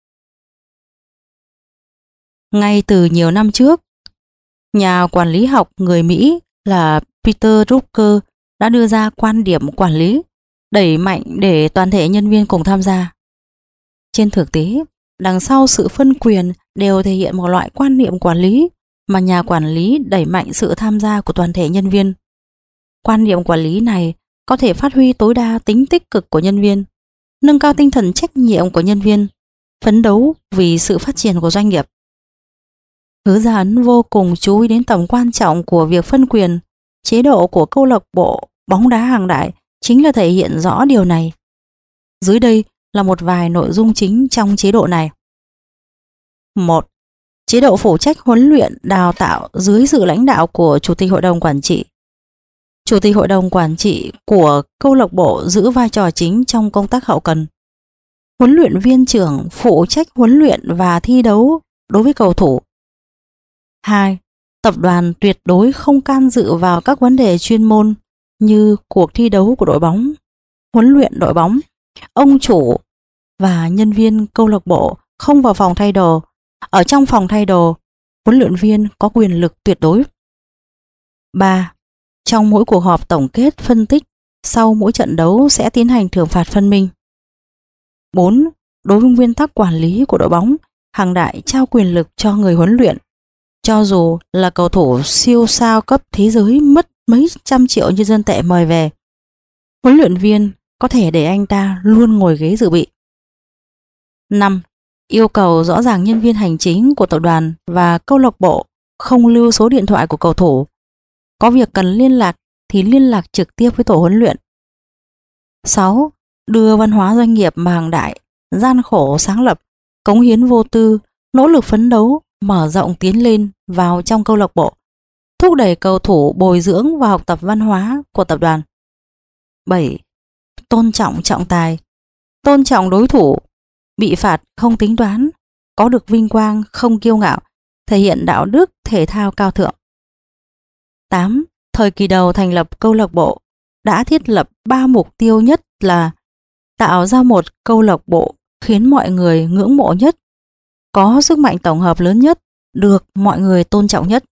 Ngay từ nhiều năm trước, nhà quản lý học người Mỹ là Peter Drucker đã đưa ra quan điểm quản lý đẩy mạnh để toàn thể nhân viên cùng tham gia. Trên thực tế, đằng sau sự phân quyền đều thể hiện một loại quan niệm quản lý mà nhà quản lý đẩy mạnh sự tham gia của toàn thể nhân viên. Quan niệm quản lý này có thể phát huy tối đa tính tích cực của nhân viên, nâng cao tinh thần trách nhiệm của nhân viên, phấn đấu vì sự phát triển của doanh nghiệp. Hứa Gia Ấn vô cùng chú ý đến tầm quan trọng của việc phân quyền. Chế độ của câu lạc bộ bóng đá Hàng Đại chính là thể hiện rõ điều này. Dưới đây là một vài nội dung chính trong chế độ này. 1. Chế độ phụ trách huấn luyện đào tạo dưới sự lãnh đạo của Chủ tịch Hội đồng Quản trị. Chủ tịch Hội đồng Quản trị của câu lạc bộ giữ vai trò chính trong công tác hậu cần. Huấn luyện viên trưởng phụ trách huấn luyện và thi đấu đối với cầu thủ. 2. Tập đoàn tuyệt đối không can dự vào các vấn đề chuyên môn như cuộc thi đấu của đội bóng, huấn luyện đội bóng. Ông chủ và nhân viên câu lạc bộ không vào phòng thay đồ. Ở trong phòng thay đồ, huấn luyện viên có quyền lực tuyệt đối. 3. Trong mỗi cuộc họp tổng kết phân tích, sau mỗi trận đấu sẽ tiến hành thưởng phạt phân minh. 4. Đối với nguyên tắc quản lý của đội bóng, Hàng Đại trao quyền lực cho người huấn luyện. Cho dù là cầu thủ siêu sao cấp thế giới mất mấy trăm triệu nhân dân tệ mời về, huấn luyện viên có thể để anh ta luôn ngồi ghế dự bị. 5. Yêu cầu rõ ràng nhân viên hành chính của tập đoàn và câu lạc bộ không lưu số điện thoại của cầu thủ. Có việc cần liên lạc thì liên lạc trực tiếp với tổ huấn luyện. 6. Đưa văn hóa doanh nghiệp mà Hàng Đại gian khổ sáng lập, cống hiến vô tư, nỗ lực phấn đấu, mở rộng tiến lên vào trong câu lạc bộ, thúc đẩy cầu thủ bồi dưỡng và học tập văn hóa của tập đoàn. 7. Tôn trọng trọng tài, tôn trọng đối thủ, bị phạt không tính toán, có được vinh quang không kiêu ngạo, thể hiện đạo đức thể thao cao thượng. 8. Thời kỳ đầu thành lập câu lạc bộ đã thiết lập 3 mục tiêu nhất là tạo ra một câu lạc bộ khiến mọi người ngưỡng mộ nhất, có sức mạnh tổng hợp lớn nhất, được mọi người tôn trọng nhất.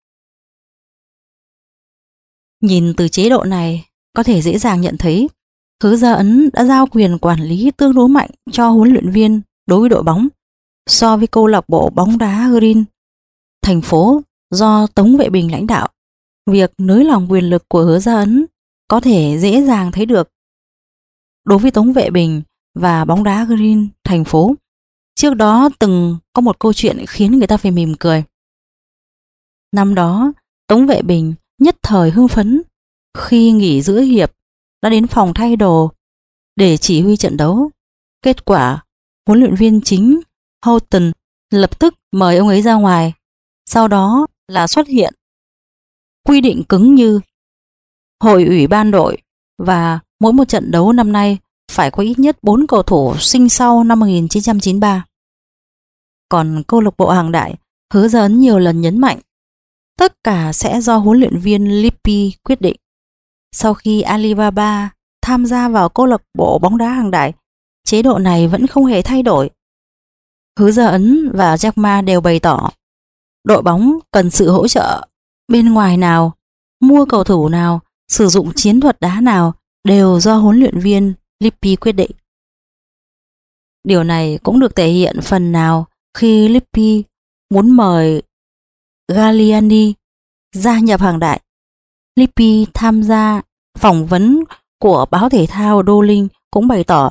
Nhìn từ chế độ này, có thể dễ dàng nhận thấy Hứa Gia Ấn đã giao quyền quản lý tương đối mạnh cho huấn luyện viên đối với đội bóng. So với câu lạc bộ bóng đá Green thành phố do Tống Vệ Bình lãnh đạo, việc nới lỏng quyền lực của Hứa Gia Ấn có thể dễ dàng thấy được. Đối với Tống Vệ Bình và bóng đá Green thành phố, trước đó từng có một câu chuyện khiến người ta phải mỉm cười. Năm đó, Tống Vệ Bình nhất thời hưng phấn khi nghỉ giữa hiệp đã đến phòng thay đồ để chỉ huy trận đấu. Kết quả, huấn luyện viên chính Houghton lập tức mời ông ấy ra ngoài. Sau đó là xuất hiện quy định cứng như hội ủy ban đội và mỗi một trận đấu năm nay phải có ít nhất 4 cầu thủ sinh sau năm 1993. Còn câu lạc bộ Hàng Đại, Hứa Gia Ấn nhiều lần nhấn mạnh tất cả sẽ do huấn luyện viên Lippi quyết định. Sau khi Alibaba tham gia vào câu lạc bộ bóng đá Hàng Đại, chế độ này vẫn không hề thay đổi. Hứa Gia Ấn và Jack Ma đều bày tỏ đội bóng cần sự hỗ trợ bên ngoài nào, mua cầu thủ nào, sử dụng chiến thuật đá nào đều do huấn luyện viên Lippi quyết định. Điều này cũng được thể hiện phần nào khi Lippi muốn mời Galliani gia nhập Hàng Đại. Lippi tham gia phỏng vấn của báo thể thao Đô Linh cũng bày tỏ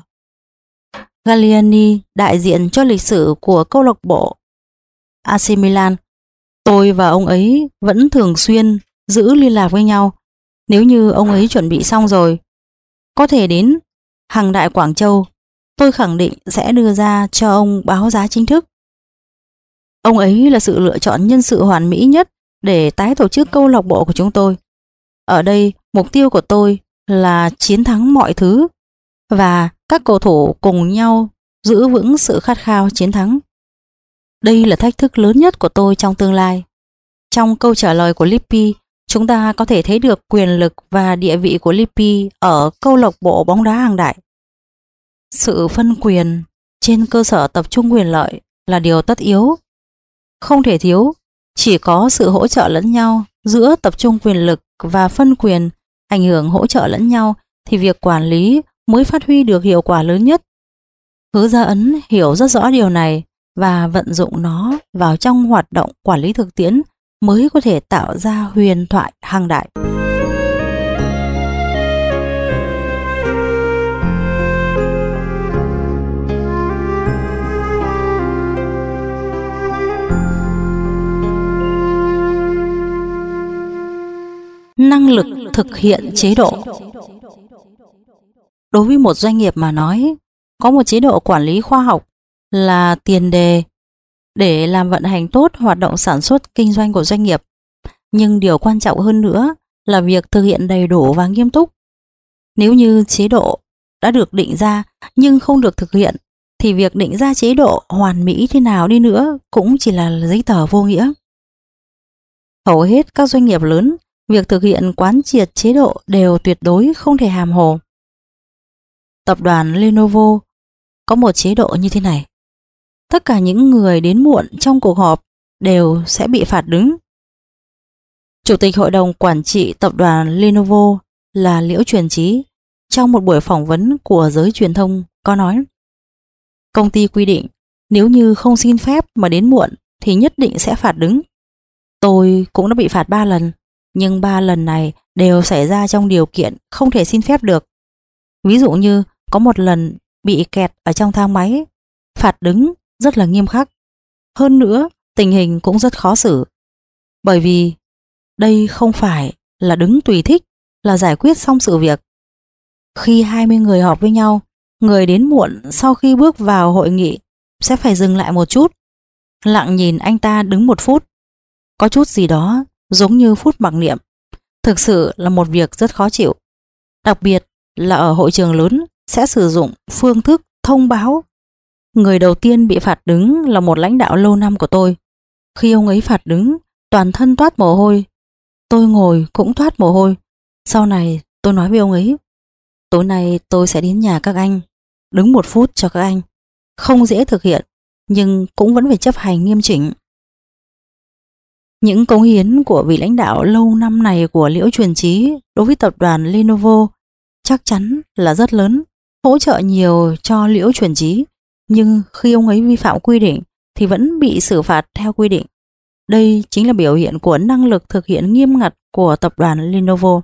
Galliani đại diện cho lịch sử của câu lạc bộ AC Milan, Tôi và ông ấy vẫn thường xuyên giữ liên lạc với nhau. Nếu như ông ấy chuẩn bị xong rồi, có thể đến Hằng Đại Quảng Châu, tôi khẳng định sẽ đưa ra cho ông báo giá chính thức. Ông ấy là sự lựa chọn nhân sự hoàn mỹ nhất để tái tổ chức câu lạc bộ của chúng tôi. Ở đây, mục tiêu của tôi là chiến thắng mọi thứ và các cầu thủ cùng nhau giữ vững sự khát khao chiến thắng. Đây là thách thức lớn nhất của tôi trong tương lai. Trong câu trả lời của Lippi, chúng ta có thể thấy được quyền lực và địa vị của Lippi ở câu lạc bộ bóng đá Hàng Đại. Sự phân quyền trên cơ sở tập trung quyền lợi là điều tất yếu. Không thể thiếu, chỉ có sự hỗ trợ lẫn nhau giữa tập trung quyền lực và phân quyền ảnh hưởng hỗ trợ lẫn nhau thì việc quản lý mới phát huy được hiệu quả lớn nhất. Hứa Gia Ấn hiểu rất rõ điều này và vận dụng nó vào trong hoạt động quản lý thực tiễn mới có thể tạo ra huyền thoại Hàng Đại. Năng lực thực hiện chế độ. Đối với một doanh nghiệp mà nói, có một chế độ quản lý khoa học là tiền đề để làm vận hành tốt hoạt động sản xuất kinh doanh của doanh nghiệp. Nhưng điều quan trọng hơn nữa là việc thực hiện đầy đủ và nghiêm túc. Nếu như chế độ đã được định ra nhưng không được thực hiện, thì việc định ra chế độ hoàn mỹ thế nào đi nữa cũng chỉ là giấy tờ vô nghĩa. Hầu hết các doanh nghiệp lớn, việc thực hiện quán triệt chế độ đều tuyệt đối không thể hàm hồ. Tập đoàn Lenovo có một chế độ như thế này. Tất cả những người đến muộn trong cuộc họp đều sẽ bị phạt đứng. Chủ tịch hội đồng quản trị tập đoàn Lenovo là Liễu Truyền Chí trong một buổi phỏng vấn của giới truyền thông có nói: công ty quy định nếu như không xin phép mà đến muộn thì nhất định sẽ phạt đứng. Tôi cũng đã bị phạt 3 lần, nhưng 3 lần này đều xảy ra trong điều kiện không thể xin phép được. Ví dụ như có một lần bị kẹt ở trong thang máy, phạt đứng rất là nghiêm khắc. Hơn nữa, tình hình cũng rất khó xử. Bởi vì đây không phải là đứng tùy thích là giải quyết xong sự việc. Khi 20 người họp với nhau, người đến muộn sau khi bước vào hội nghị sẽ phải dừng lại một chút, lặng nhìn anh ta đứng 1 phút. Có chút gì đó giống như phút mặc niệm. Thực sự là một việc rất khó chịu. Đặc biệt là ở hội trường lớn sẽ sử dụng phương thức thông báo. Người đầu tiên bị phạt đứng là một lãnh đạo lâu năm của tôi. Khi ông ấy phạt đứng, toàn thân toát mồ hôi. Tôi ngồi cũng toát mồ hôi. Sau này tôi nói với ông ấy: tối nay tôi sẽ đến nhà các anh, đứng 1 phút cho các anh. Không dễ thực hiện, nhưng cũng vẫn phải chấp hành nghiêm chỉnh. Những cống hiến của vị lãnh đạo lâu năm này của Liễu Truyền Chí đối với tập đoàn Lenovo chắc chắn là rất lớn, hỗ trợ nhiều cho Liễu Truyền Chí. Nhưng khi ông ấy vi phạm quy định thì vẫn bị xử phạt theo quy định. Đây chính là biểu hiện của năng lực thực hiện nghiêm ngặt của tập đoàn Lenovo.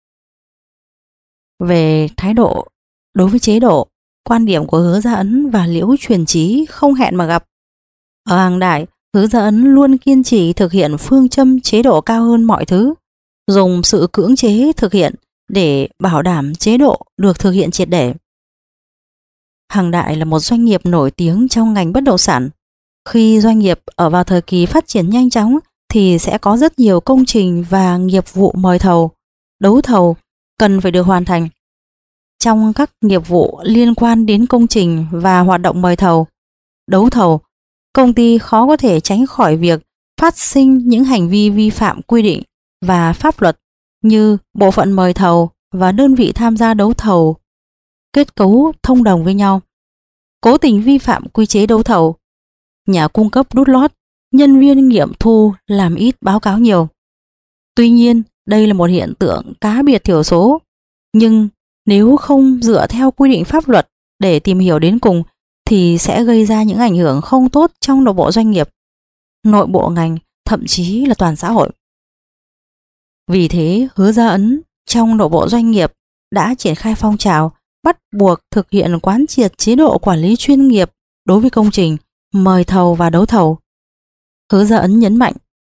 Về thái độ đối với chế độ, quan điểm của Hứa Gia Ấn và Liễu Truyền Chí không hẹn mà gặp. Ở Hàng Đại, Hứa Gia Ấn luôn kiên trì thực hiện phương châm chế độ cao hơn mọi thứ, dùng sự cưỡng chế thực hiện để bảo đảm chế độ được thực hiện triệt để. Hàng Đại là một doanh nghiệp nổi tiếng trong ngành bất động sản. Khi doanh nghiệp ở vào thời kỳ phát triển nhanh chóng thì sẽ có rất nhiều công trình và nghiệp vụ mời thầu, đấu thầu cần phải được hoàn thành. Trong các nghiệp vụ liên quan đến công trình và hoạt động mời thầu, đấu thầu, công ty khó có thể tránh khỏi việc phát sinh những hành vi vi phạm quy định và pháp luật như bộ phận mời thầu và đơn vị tham gia đấu thầu kết cấu thông đồng với nhau, cố tình vi phạm quy chế đấu thầu, nhà cung cấp đút lót, nhân viên nghiệm thu làm ít báo cáo nhiều. Tuy nhiên, đây là một hiện tượng cá biệt thiểu số, nhưng nếu không dựa theo quy định pháp luật để tìm hiểu đến cùng thì sẽ gây ra những ảnh hưởng không tốt trong nội bộ doanh nghiệp, nội bộ ngành, thậm chí là toàn xã hội. Vì thế, Hứa Gia Ấn trong nội bộ doanh nghiệp đã triển khai phong trào bắt buộc thực hiện quán triệt chế độ quản lý chuyên nghiệp đối với công trình, mời thầu và đấu thầu. Hứa Gia Ấn nhấn mạnh,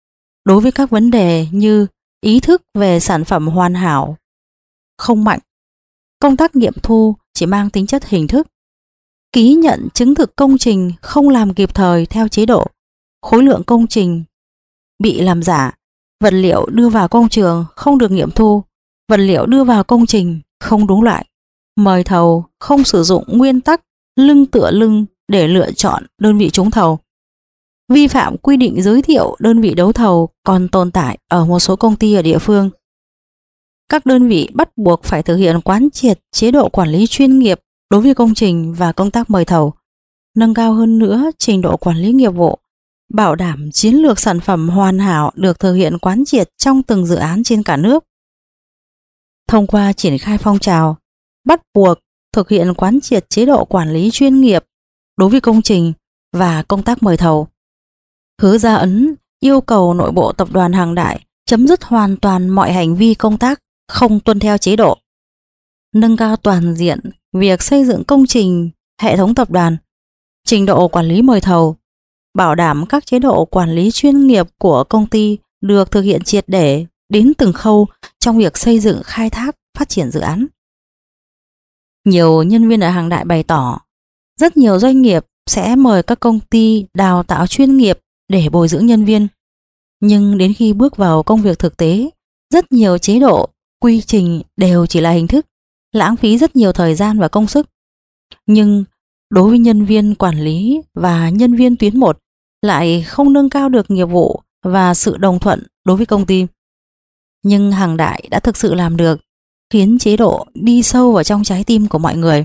đối với các vấn đề như ý thức về sản phẩm hoàn hảo không mạnh. Công tác nghiệm thu chỉ mang tính chất hình thức. Ký nhận chứng thực công trình không làm kịp thời theo chế độ. Khối lượng công trình bị làm giả. Vật liệu đưa vào công trường không được nghiệm thu. Vật liệu đưa vào công trình không đúng loại. Mời thầu không sử dụng nguyên tắc lưng tựa lưng để lựa chọn đơn vị trúng thầu. Vi phạm quy định giới thiệu đơn vị đấu thầu còn tồn tại ở một số công ty ở địa phương. Các đơn vị bắt buộc phải thực hiện quán triệt chế độ quản lý chuyên nghiệp đối với công trình và công tác mời thầu, nâng cao hơn nữa trình độ quản lý nghiệp vụ, bảo đảm chiến lược sản phẩm hoàn hảo được thực hiện quán triệt trong từng dự án trên cả nước. Thông qua triển khai phong trào, bắt buộc thực hiện quán triệt chế độ quản lý chuyên nghiệp đối với công trình và công tác mời thầu. Hứa Gia Ấn yêu cầu nội bộ tập đoàn Hàng Đại chấm dứt hoàn toàn mọi hành vi công tác không tuân theo chế độ. Nâng cao toàn diện việc xây dựng công trình, hệ thống tập đoàn, trình độ quản lý mời thầu, bảo đảm các chế độ quản lý chuyên nghiệp của công ty được thực hiện triệt để đến từng khâu trong việc xây dựng, khai thác, phát triển dự án. Nhiều nhân viên ở Hàng Đại bày tỏ, rất nhiều doanh nghiệp sẽ mời các công ty đào tạo chuyên nghiệp để bồi dưỡng nhân viên. Nhưng đến khi bước vào công việc thực tế, rất nhiều chế độ, quy trình đều chỉ là hình thức, lãng phí rất nhiều thời gian và công sức. Nhưng đối với nhân viên quản lý và nhân viên tuyến 1 lại không nâng cao được nghiệp vụ và sự đồng thuận đối với công ty. Nhưng Hàng Đại đã thực sự làm được, khiến chế độ đi sâu vào trong trái tim của mọi người.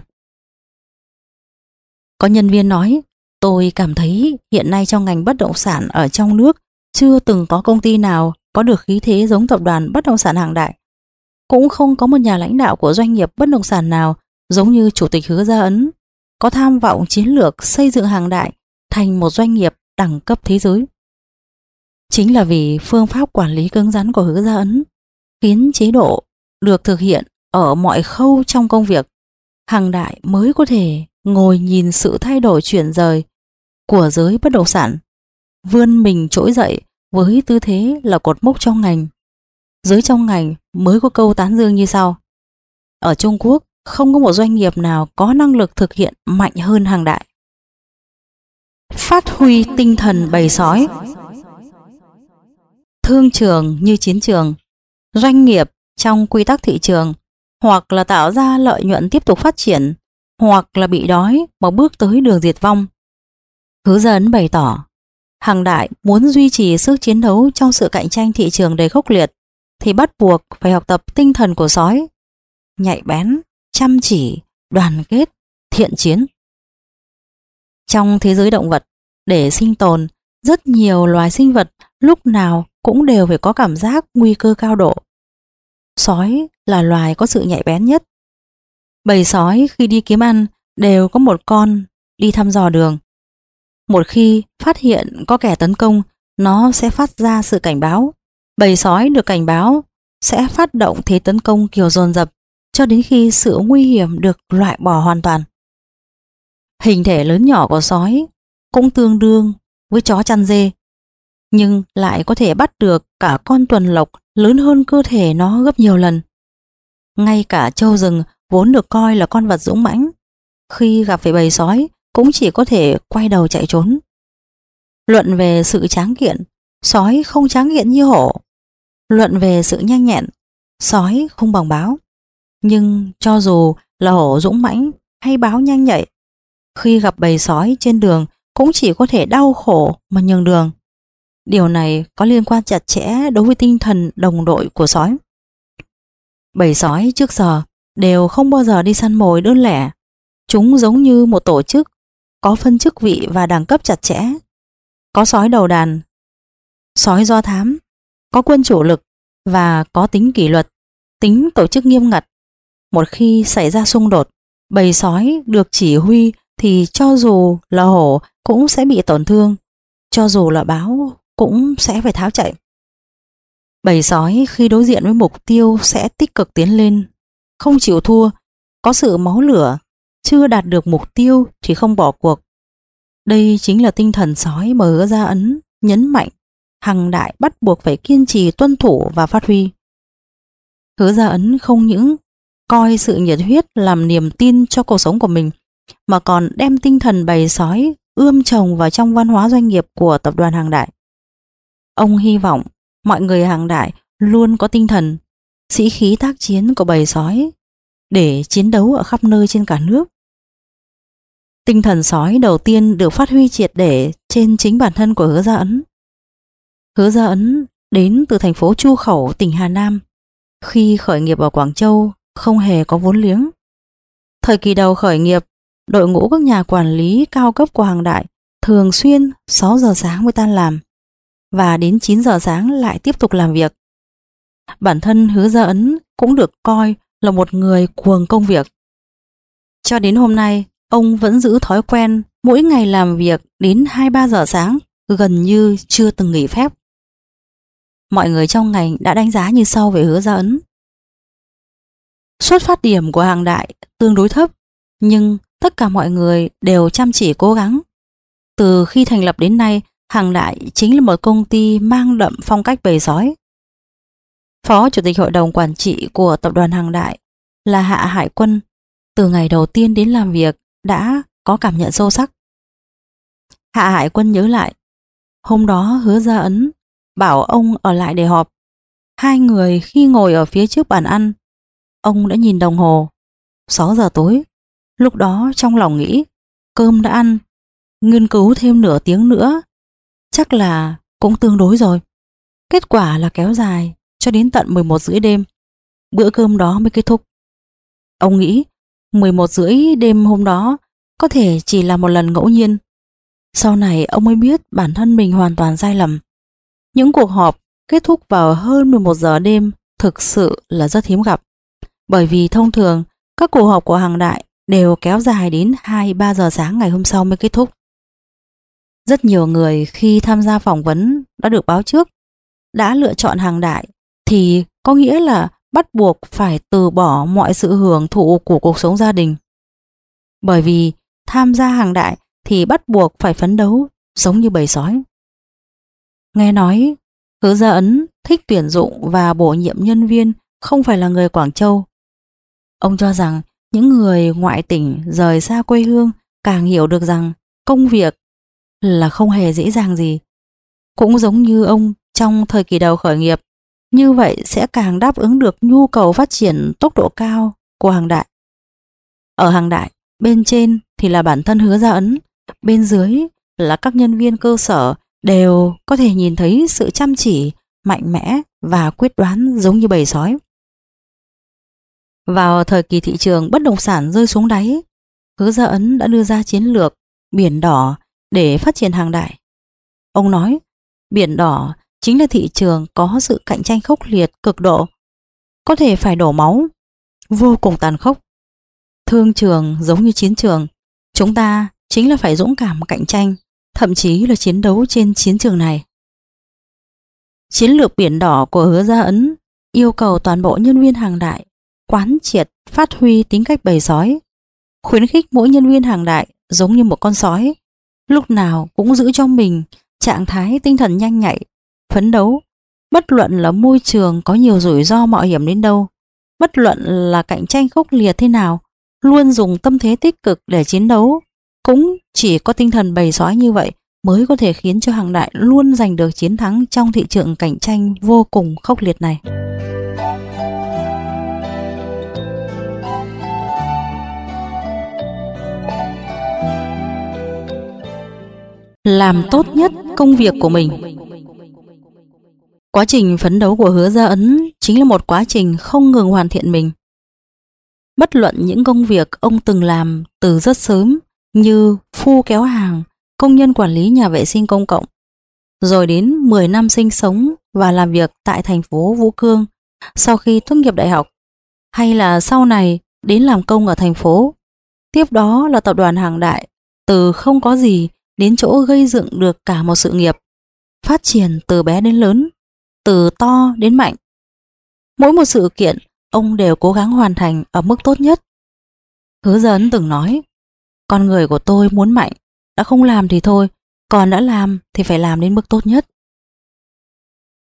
Có nhân viên nói, tôi cảm thấy hiện nay trong ngành bất động sản ở trong nước chưa từng có công ty nào có được khí thế giống tập đoàn bất động sản Hàng Đại. Cũng không có một nhà lãnh đạo của doanh nghiệp bất động sản nào giống như Chủ tịch Hứa Gia Ấn, có tham vọng chiến lược xây dựng Hàng Đại thành một doanh nghiệp đẳng cấp thế giới. Chính là vì phương pháp quản lý cứng rắn của Hứa Gia Ấn khiến chế độ được thực hiện ở mọi khâu trong công việc, Hàng Đại mới có thể ngồi nhìn sự thay đổi chuyển rời của giới bất động sản, vươn mình trỗi dậy với tư thế là cột mốc trong ngành. Giới trong ngành mới có câu tán dương như sau: ở Trung Quốc không có một doanh nghiệp nào có năng lực thực hiện mạnh hơn Hàng Đại. Phát huy tinh thần bầy sói. Thương trường như chiến trường, doanh nghiệp trong quy tắc thị trường hoặc là tạo ra lợi nhuận tiếp tục phát triển, hoặc là bị đói mà bước tới đường diệt vong. Hứa Gia Ấn bày tỏ, Hàng Đại muốn duy trì sức chiến đấu trong sự cạnh tranh thị trường đầy khốc liệt thì bắt buộc phải học tập tinh thần của sói, nhạy bén, chăm chỉ, đoàn kết, thiện chiến. Trong thế giới động vật, để sinh tồn, rất nhiều loài sinh vật lúc nào cũng đều phải có cảm giác nguy cơ cao độ. Sói là loài có sự nhạy bén nhất. Bầy sói khi đi kiếm ăn đều có một con đi thăm dò đường. Một khi phát hiện có kẻ tấn công, nó sẽ phát ra sự cảnh báo. Bầy sói được cảnh báo sẽ phát động thế tấn công kiểu dồn dập cho đến khi sự nguy hiểm được loại bỏ hoàn toàn. Hình thể lớn nhỏ của sói cũng tương đương với chó chăn dê, nhưng lại có thể bắt được cả con tuần lộc lớn hơn cơ thể nó gấp nhiều lần. Ngay cả trâu rừng vốn được coi là con vật dũng mãnh, khi gặp phải bầy sói cũng chỉ có thể quay đầu chạy trốn. Luận về sự tráng kiện, sói không tráng kiện như hổ. Luận về sự nhanh nhẹn, sói không bằng báo. Nhưng cho dù là hổ dũng mãnh hay báo nhanh nhạy, khi gặp bầy sói trên đường cũng chỉ có thể đau khổ mà nhường đường. Điều này có liên quan chặt chẽ đối với tinh thần đồng đội của sói. Bầy sói trước giờ đều không bao giờ đi săn mồi đơn lẻ. Chúng giống như một tổ chức, có phân chức vị và đẳng cấp chặt chẽ. Có sói đầu đàn, sói do thám, có quân chủ lực và có tính kỷ luật, tính tổ chức nghiêm ngặt. Một khi xảy ra xung đột, bầy sói được chỉ huy thì cho dù là hổ cũng sẽ bị tổn thương, cho dù là báo cũng sẽ phải tháo chạy. Bầy sói khi đối diện với mục tiêu sẽ tích cực tiến lên, không chịu thua, có sự máu lửa, chưa đạt được mục tiêu thì không bỏ cuộc. Đây chính là tinh thần sói mà Hứa Gia Ấn nhấn mạnh Hằng Đại bắt buộc phải kiên trì tuân thủ và phát huy. Hứa Gia Ấn không những coi sự nhiệt huyết làm niềm tin cho cuộc sống của mình, mà còn đem tinh thần bầy sói ươm trồng vào trong văn hóa doanh nghiệp của tập đoàn Hằng Đại. Ông hy vọng mọi người Hằng Đại luôn có tinh thần, sĩ khí tác chiến của bầy sói để chiến đấu ở khắp nơi trên cả nước. Tinh thần sói đầu tiên được phát huy triệt để trên chính bản thân của Hứa Gia Ấn. Hứa Gia Ấn đến từ thành phố Chu Khẩu, tỉnh Hà Nam. Khi khởi nghiệp ở Quảng Châu không hề có vốn liếng. Thời kỳ đầu khởi nghiệp, đội ngũ các nhà quản lý cao cấp của Hằng Đại thường xuyên 6 giờ sáng mới tan làm, và đến 9 giờ sáng lại tiếp tục làm việc. Bản thân Hứa Gia Ấn cũng được coi là một người cuồng công việc. Cho đến hôm nay, ông vẫn giữ thói quen mỗi ngày làm việc đến 2-3 giờ sáng, gần như chưa từng nghỉ phép. Mọi người trong ngành đã đánh giá như sau về Hứa Gia Ấn. Xuất phát điểm của Hằng Đại tương đối thấp, nhưng tất cả mọi người đều chăm chỉ cố gắng. Từ khi thành lập đến nay, Hằng Đại chính là một công ty mang đậm phong cách bầy sói. Phó Chủ tịch Hội đồng Quản trị của tập đoàn Hằng Đại là Hạ Hải Quân, từ ngày đầu tiên đến làm việc đã có cảm nhận sâu sắc. Hạ Hải Quân nhớ lại, hôm đó Hứa Gia Ấn bảo ông ở lại để họp. Hai người khi ngồi ở phía trước bàn ăn, ông đã nhìn đồng hồ, 6 giờ tối. Lúc đó trong lòng nghĩ, cơm đã ăn, nghiên cứu thêm nửa tiếng nữa, chắc là cũng tương đối rồi. Kết quả là kéo dài cho đến tận 11 rưỡi đêm, bữa cơm đó mới kết thúc. Ông nghĩ 11 rưỡi đêm hôm đó có thể chỉ là một lần ngẫu nhiên. Sau này ông mới biết bản thân mình hoàn toàn sai lầm. Những cuộc họp kết thúc vào hơn 11 giờ đêm thực sự là rất hiếm gặp. Bởi vì thông thường các cuộc họp của Hằng Đại đều kéo dài đến 2-3 giờ sáng ngày hôm sau mới kết thúc. Rất nhiều người khi tham gia phỏng vấn đã được báo trước, đã lựa chọn Hằng Đại thì có nghĩa là bắt buộc phải từ bỏ mọi sự hưởng thụ của cuộc sống gia đình. Bởi vì tham gia Hằng Đại thì bắt buộc phải phấn đấu giống như bầy sói. Nghe nói Hứa Gia Ấn thích tuyển dụng và bổ nhiệm nhân viên không phải là người Quảng Châu. Ông cho rằng những người ngoại tỉnh rời xa quê hương càng hiểu được rằng công việc là không hề dễ dàng gì. Cũng giống như ông trong thời kỳ đầu khởi nghiệp, như vậy sẽ càng đáp ứng được nhu cầu phát triển tốc độ cao của Hằng Đại. Ở Hằng Đại, bên trên thì là bản thân Hứa Gia Ấn, bên dưới là các nhân viên cơ sở đều có thể nhìn thấy sự chăm chỉ, mạnh mẽ và quyết đoán giống như bầy sói. Vào thời kỳ thị trường bất động sản rơi xuống đáy, Hứa Gia Ấn đã đưa ra chiến lược biển đỏ để phát triển Hằng Đại. Ông nói, biển đỏ chính là thị trường có sự cạnh tranh khốc liệt cực độ, có thể phải đổ máu, vô cùng tàn khốc. Thương trường giống như chiến trường, chúng ta chính là phải dũng cảm cạnh tranh, thậm chí là chiến đấu trên chiến trường này. Chiến lược biển đỏ của Hứa Gia Ấn yêu cầu toàn bộ nhân viên Hằng Đại quán triệt phát huy tính cách bầy sói, khuyến khích mỗi nhân viên Hằng Đại giống như một con sói, lúc nào cũng giữ cho mình trạng thái tinh thần nhanh nhạy, phấn đấu, bất luận là môi trường có nhiều rủi ro mạo hiểm đến đâu, bất luận là cạnh tranh khốc liệt thế nào, luôn dùng tâm thế tích cực để chiến đấu. Cũng chỉ có tinh thần bầy sói như vậy mới có thể khiến cho Hằng Đại luôn giành được chiến thắng trong thị trường cạnh tranh vô cùng khốc liệt này. Làm tốt nhất công việc của mình. Quá trình phấn đấu của Hứa Gia Ấn chính là một quá trình không ngừng hoàn thiện mình. Bất luận những công việc ông từng làm từ rất sớm như phu kéo hàng, công nhân quản lý nhà vệ sinh công cộng, rồi đến 10 năm sinh sống và làm việc tại thành phố Vũ Cương sau khi tốt nghiệp đại học, hay là sau này đến làm công ở thành phố. Tiếp đó là tập đoàn Hằng Đại, từ không có gì đến chỗ gây dựng được cả một sự nghiệp, phát triển từ bé đến lớn, từ to đến mạnh. Mỗi một sự kiện ông đều cố gắng hoàn thành ở mức tốt nhất. Hứa Gia Ấn từng nói, con người của tôi muốn mạnh, đã không làm thì thôi, còn đã làm thì phải làm đến mức tốt nhất.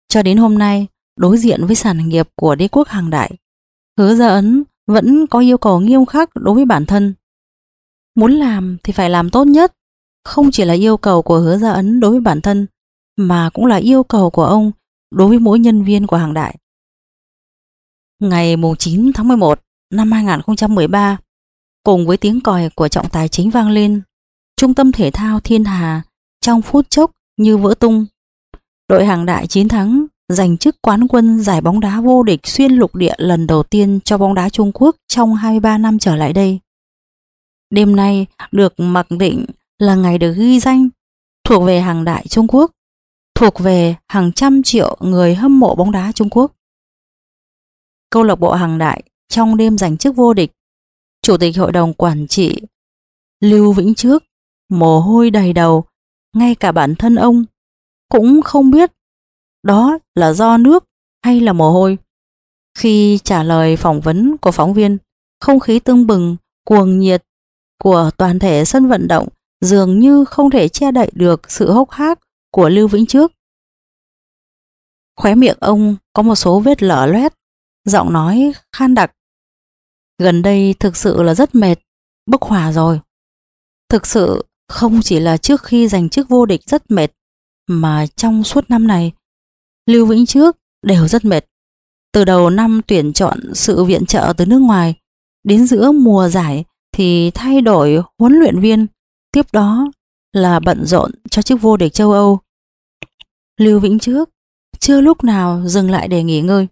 Cho đến hôm nay, đối diện với sản nghiệp của đế quốc Hàng Đại, Hứa Gia Ấn vẫn có yêu cầu nghiêm khắc đối với bản thân. Muốn làm thì phải làm tốt nhất, không chỉ là yêu cầu của Hứa Gia Ấn đối với bản thân, mà cũng là yêu cầu của ông đối với mỗi nhân viên của Hàng Đại. Ngày 9 tháng 11 năm 2013, cùng với tiếng còi của trọng tài chính vang lên, trung tâm thể thao Thiên Hà trong phút chốc như vỡ tung. Đội Hàng Đại chiến thắng, giành chức quán quân giải bóng đá vô địch xuyên lục địa lần đầu tiên cho bóng đá Trung Quốc trong 23 năm trở lại đây. Đêm nay được mặc định là ngày được ghi danh, thuộc về Hàng Đại Trung Quốc, thuộc về hàng trăm triệu người hâm mộ bóng đá Trung Quốc. Câu lạc bộ Hàng Đại trong đêm giành chức vô địch, Chủ tịch Hội đồng Quản trị Lưu Vĩnh Trước mồ hôi đầy đầu, ngay cả bản thân ông cũng không biết đó là do nước hay là mồ hôi. Khi trả lời phỏng vấn của phóng viên, không khí tưng bừng, cuồng nhiệt của toàn thể sân vận động dường như không thể che đậy được sự hốc hác của Lưu Vĩnh Trước. Khóe miệng ông có một số vết lở loét, giọng nói khan đặc. Gần đây thực sự là rất mệt, bốc hỏa rồi. Thực sự không chỉ là trước khi giành chức vô địch rất mệt, mà trong suốt năm này, Lưu Vĩnh Trước đều rất mệt. Từ đầu năm tuyển chọn sự viện trợ từ nước ngoài, đến giữa mùa giải thì thay đổi huấn luyện viên, tiếp đó là bận rộn cho chức vô địch châu Âu. Lưu Vĩnh Trước chưa lúc nào dừng lại để nghỉ ngơi.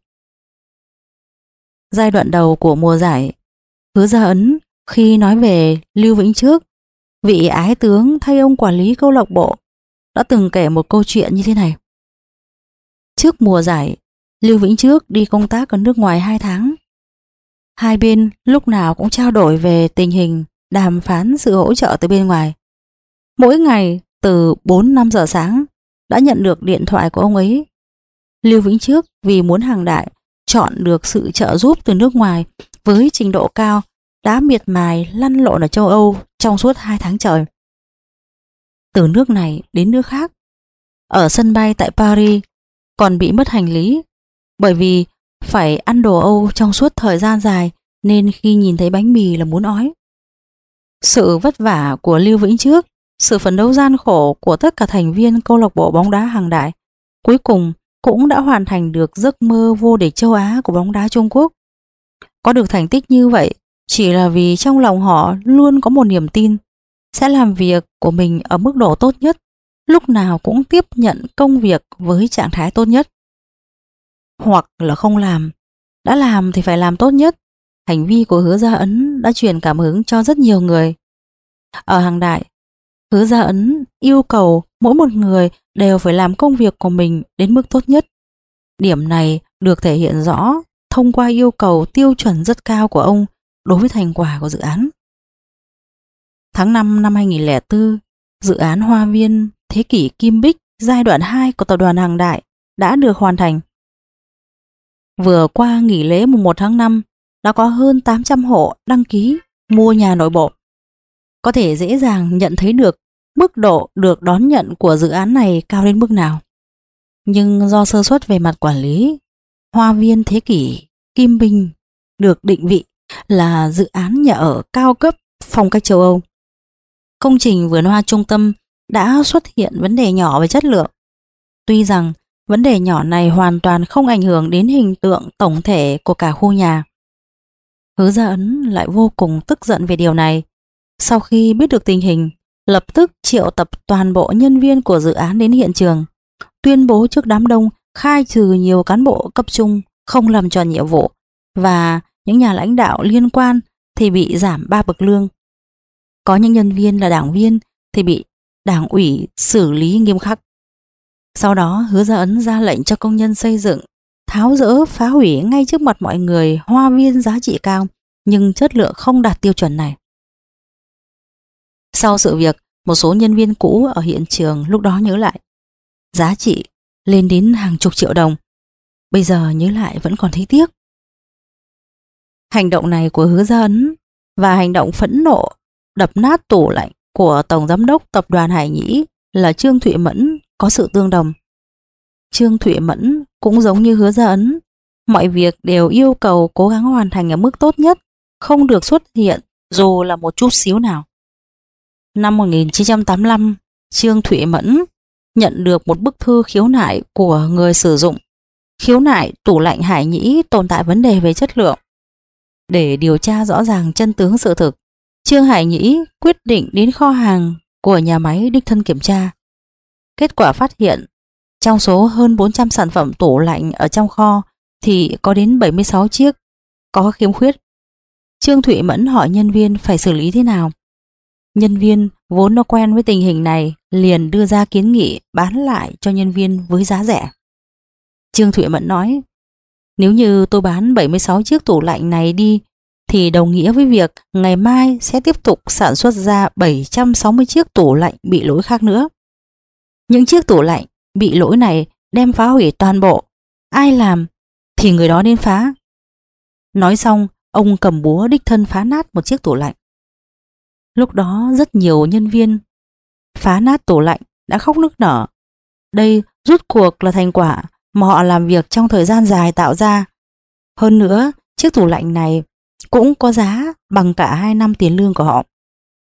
Giai đoạn đầu của mùa giải, Hứa Gia Ấn khi nói về Lưu Vĩnh Trước, vị ái tướng thay ông quản lý câu lạc bộ, đã từng kể một câu chuyện như thế này. Trước mùa giải, Lưu Vĩnh Trước đi công tác ở nước ngoài 2 tháng. Hai bên lúc nào cũng trao đổi về tình hình, đàm phán sự hỗ trợ từ bên ngoài. Mỗi ngày từ 4-5 giờ sáng đã nhận được điện thoại của ông ấy. Lưu Vĩnh Trước vì muốn Hàng Đại chọn được sự trợ giúp từ nước ngoài với trình độ cao đã miệt mài lăn lộn ở châu Âu trong suốt 2 tháng trời. Từ nước này đến nước khác. Ở sân bay tại Paris còn bị mất hành lý, bởi vì phải ăn đồ Âu trong suốt thời gian dài nên khi nhìn thấy bánh mì là muốn ói. Sự vất vả của Lưu Vĩnh Trước, sự phấn đấu gian khổ của tất cả thành viên câu lạc bộ bóng đá Hàng Đại cuối cùng cũng đã hoàn thành được giấc mơ vô địch châu Á của bóng đá Trung Quốc. Có được thành tích như vậy chỉ là vì trong lòng họ luôn có một niềm tin sẽ làm việc của mình ở mức độ tốt nhất, lúc nào cũng tiếp nhận công việc với trạng thái tốt nhất. Hoặc là không làm, đã làm thì phải làm tốt nhất. Hành vi của Hứa Gia Ấn đã truyền cảm hứng cho rất nhiều người. Ở Hàng Đại, Hứa Gia Ấn yêu cầu mỗi một người đều phải làm công việc của mình đến mức tốt nhất. Điểm này được thể hiện rõ thông qua yêu cầu tiêu chuẩn rất cao của ông đối với thành quả của dự án. Tháng 5 năm 2004, dự án Hoa viên Thế kỷ Kim Bích giai đoạn 2 của tập đoàn Hàng Đại đã được hoàn thành. Vừa qua nghỉ lễ mùng 1 tháng 5 đã có hơn 800 hộ đăng ký mua nhà nội bộ. Có thể dễ dàng nhận thấy được mức độ được đón nhận của dự án này cao đến mức nào. Nhưng do sơ suất về mặt quản lý, Hoa viên Thế kỷ Kim Bích được định vị là dự án nhà ở cao cấp phong cách châu Âu. Công trình vườn hoa trung tâm đã xuất hiện vấn đề nhỏ về chất lượng. Tuy rằng vấn đề nhỏ này hoàn toàn không ảnh hưởng đến hình tượng tổng thể của cả khu nhà. Hứa Gia Ấn lại vô cùng tức giận về điều này. Sau khi biết được tình hình, lập tức triệu tập toàn bộ nhân viên của dự án đến hiện trường, tuyên bố trước đám đông khai trừ nhiều cán bộ cấp trung không làm tròn nhiệm vụ và những nhà lãnh đạo liên quan thì bị giảm 3 bậc lương. Có những nhân viên là đảng viên thì bị đảng ủy xử lý nghiêm khắc. Sau đó Hứa Gia Ấn ra lệnh cho công nhân xây dựng tháo dỡ phá hủy ngay trước mặt mọi người hoa viên giá trị cao nhưng chất lượng không đạt tiêu chuẩn này. Sau sự việc, một số nhân viên cũ ở hiện trường lúc đó nhớ lại, giá trị lên đến hàng chục triệu đồng. Bây giờ nhớ lại vẫn còn thấy tiếc. Hành động này của Hứa Gia Ấn và hành động phẫn nộ đập nát tủ lạnh của Tổng Giám đốc Tập đoàn Hải Nhĩ là Trương Thụy Mẫn có sự tương đồng. Trương Thụy Mẫn cũng giống như Hứa Gia Ấn, mọi việc đều yêu cầu cố gắng hoàn thành ở mức tốt nhất, không được xuất hiện dù là một chút xíu nào. Năm 1985, Trương Thụy Mẫn nhận được một bức thư khiếu nại của người sử dụng. Khiếu nại tủ lạnh Hải Nhĩ tồn tại vấn đề về chất lượng. Để điều tra rõ ràng chân tướng sự thực, Trương Hải Nhĩ quyết định đến kho hàng của nhà máy đích thân kiểm tra. Kết quả phát hiện, trong số hơn 400 sản phẩm tủ lạnh ở trong kho thì có đến 76 chiếc có khiếm khuyết. Trương Thụy Mẫn hỏi nhân viên phải xử lý thế nào. Nhân viên vốn đã quen với tình hình này liền đưa ra kiến nghị bán lại cho nhân viên với giá rẻ. Trương Thụy Mẫn nói, nếu như tôi bán 76 chiếc tủ lạnh này đi thì đồng nghĩa với việc ngày mai sẽ tiếp tục sản xuất ra 760 chiếc tủ lạnh bị lỗi khác nữa. Những chiếc tủ lạnh bị lỗi này đem phá hủy toàn bộ. Ai làm thì người đó nên phá. Nói xong, ông cầm búa đích thân phá nát một chiếc tủ lạnh. Lúc đó rất nhiều nhân viên phá nát tủ lạnh đã khóc nức nở. Đây rút cuộc là thành quả mà họ làm việc trong thời gian dài tạo ra. Hơn nữa, chiếc tủ lạnh này cũng có giá bằng cả 2 năm tiền lương của họ.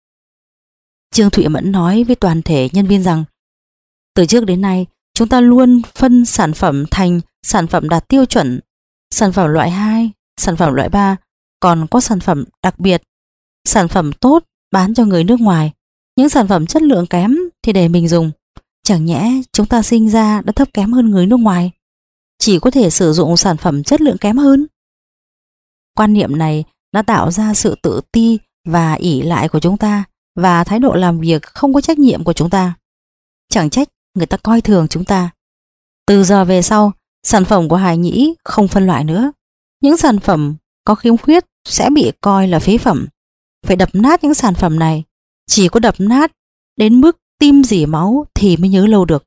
Trương Thụy Mẫn nói với toàn thể nhân viên rằng, từ trước đến nay chúng ta luôn phân sản phẩm thành sản phẩm đạt tiêu chuẩn, sản phẩm loại 2, sản phẩm loại 3, còn có sản phẩm đặc biệt. Sản phẩm tốt bán cho người nước ngoài, những sản phẩm chất lượng kém thì để mình dùng. Chẳng nhẽ chúng ta sinh ra đã thấp kém hơn người nước ngoài, chỉ có thể sử dụng sản phẩm chất lượng kém hơn. Quan niệm này đã tạo ra sự tự ti và ỷ lại của chúng ta và thái độ làm việc không có trách nhiệm của chúng ta. Chẳng trách người ta coi thường chúng ta. Từ giờ về sau, sản phẩm của Hải Nhĩ không phân loại nữa. Những sản phẩm có khiếm khuyết sẽ bị coi là phế phẩm. Phải đập nát những sản phẩm này. Chỉ có đập nát đến mức tim rỉ máu thì mới nhớ lâu được.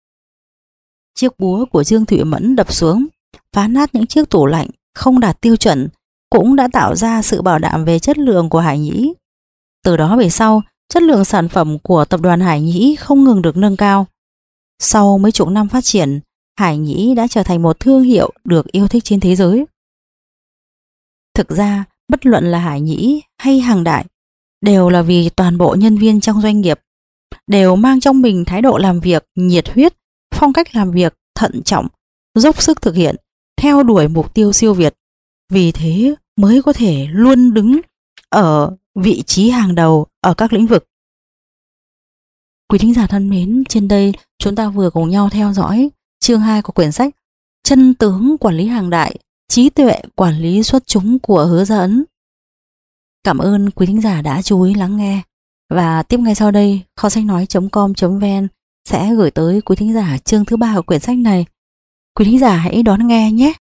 Chiếc búa của Trương Thụy Mẫn đập xuống, phá nát những chiếc tủ lạnh không đạt tiêu chuẩn, cũng đã tạo ra sự bảo đảm về chất lượng của Hải Nhĩ. Từ đó về sau, chất lượng sản phẩm của tập đoàn Hải Nhĩ không ngừng được nâng cao. Sau mấy chục năm phát triển, Hải Nhĩ đã trở thành một thương hiệu được yêu thích trên thế giới. Thực ra, bất luận là Hải Nhĩ hay Hằng Đại, đều là vì toàn bộ nhân viên trong doanh nghiệp đều mang trong mình thái độ làm việc nhiệt huyết, phong cách làm việc thận trọng, dốc sức thực hiện, theo đuổi mục tiêu siêu việt. Vì thế mới có thể luôn đứng ở vị trí hàng đầu ở các lĩnh vực. Quý thính giả thân mến, trên đây chúng ta vừa cùng nhau theo dõi chương 2 của quyển sách Chân tướng quản lý Hằng Đại, trí tuệ quản lý xuất chúng của Hứa Gia Ấn. Cảm ơn quý thính giả đã chú ý lắng nghe. Và tiếp ngay sau đây, kho sách nói.com.vn sẽ gửi tới quý thính giả chương thứ 3 của quyển sách này. Quý thính giả hãy đón nghe nhé!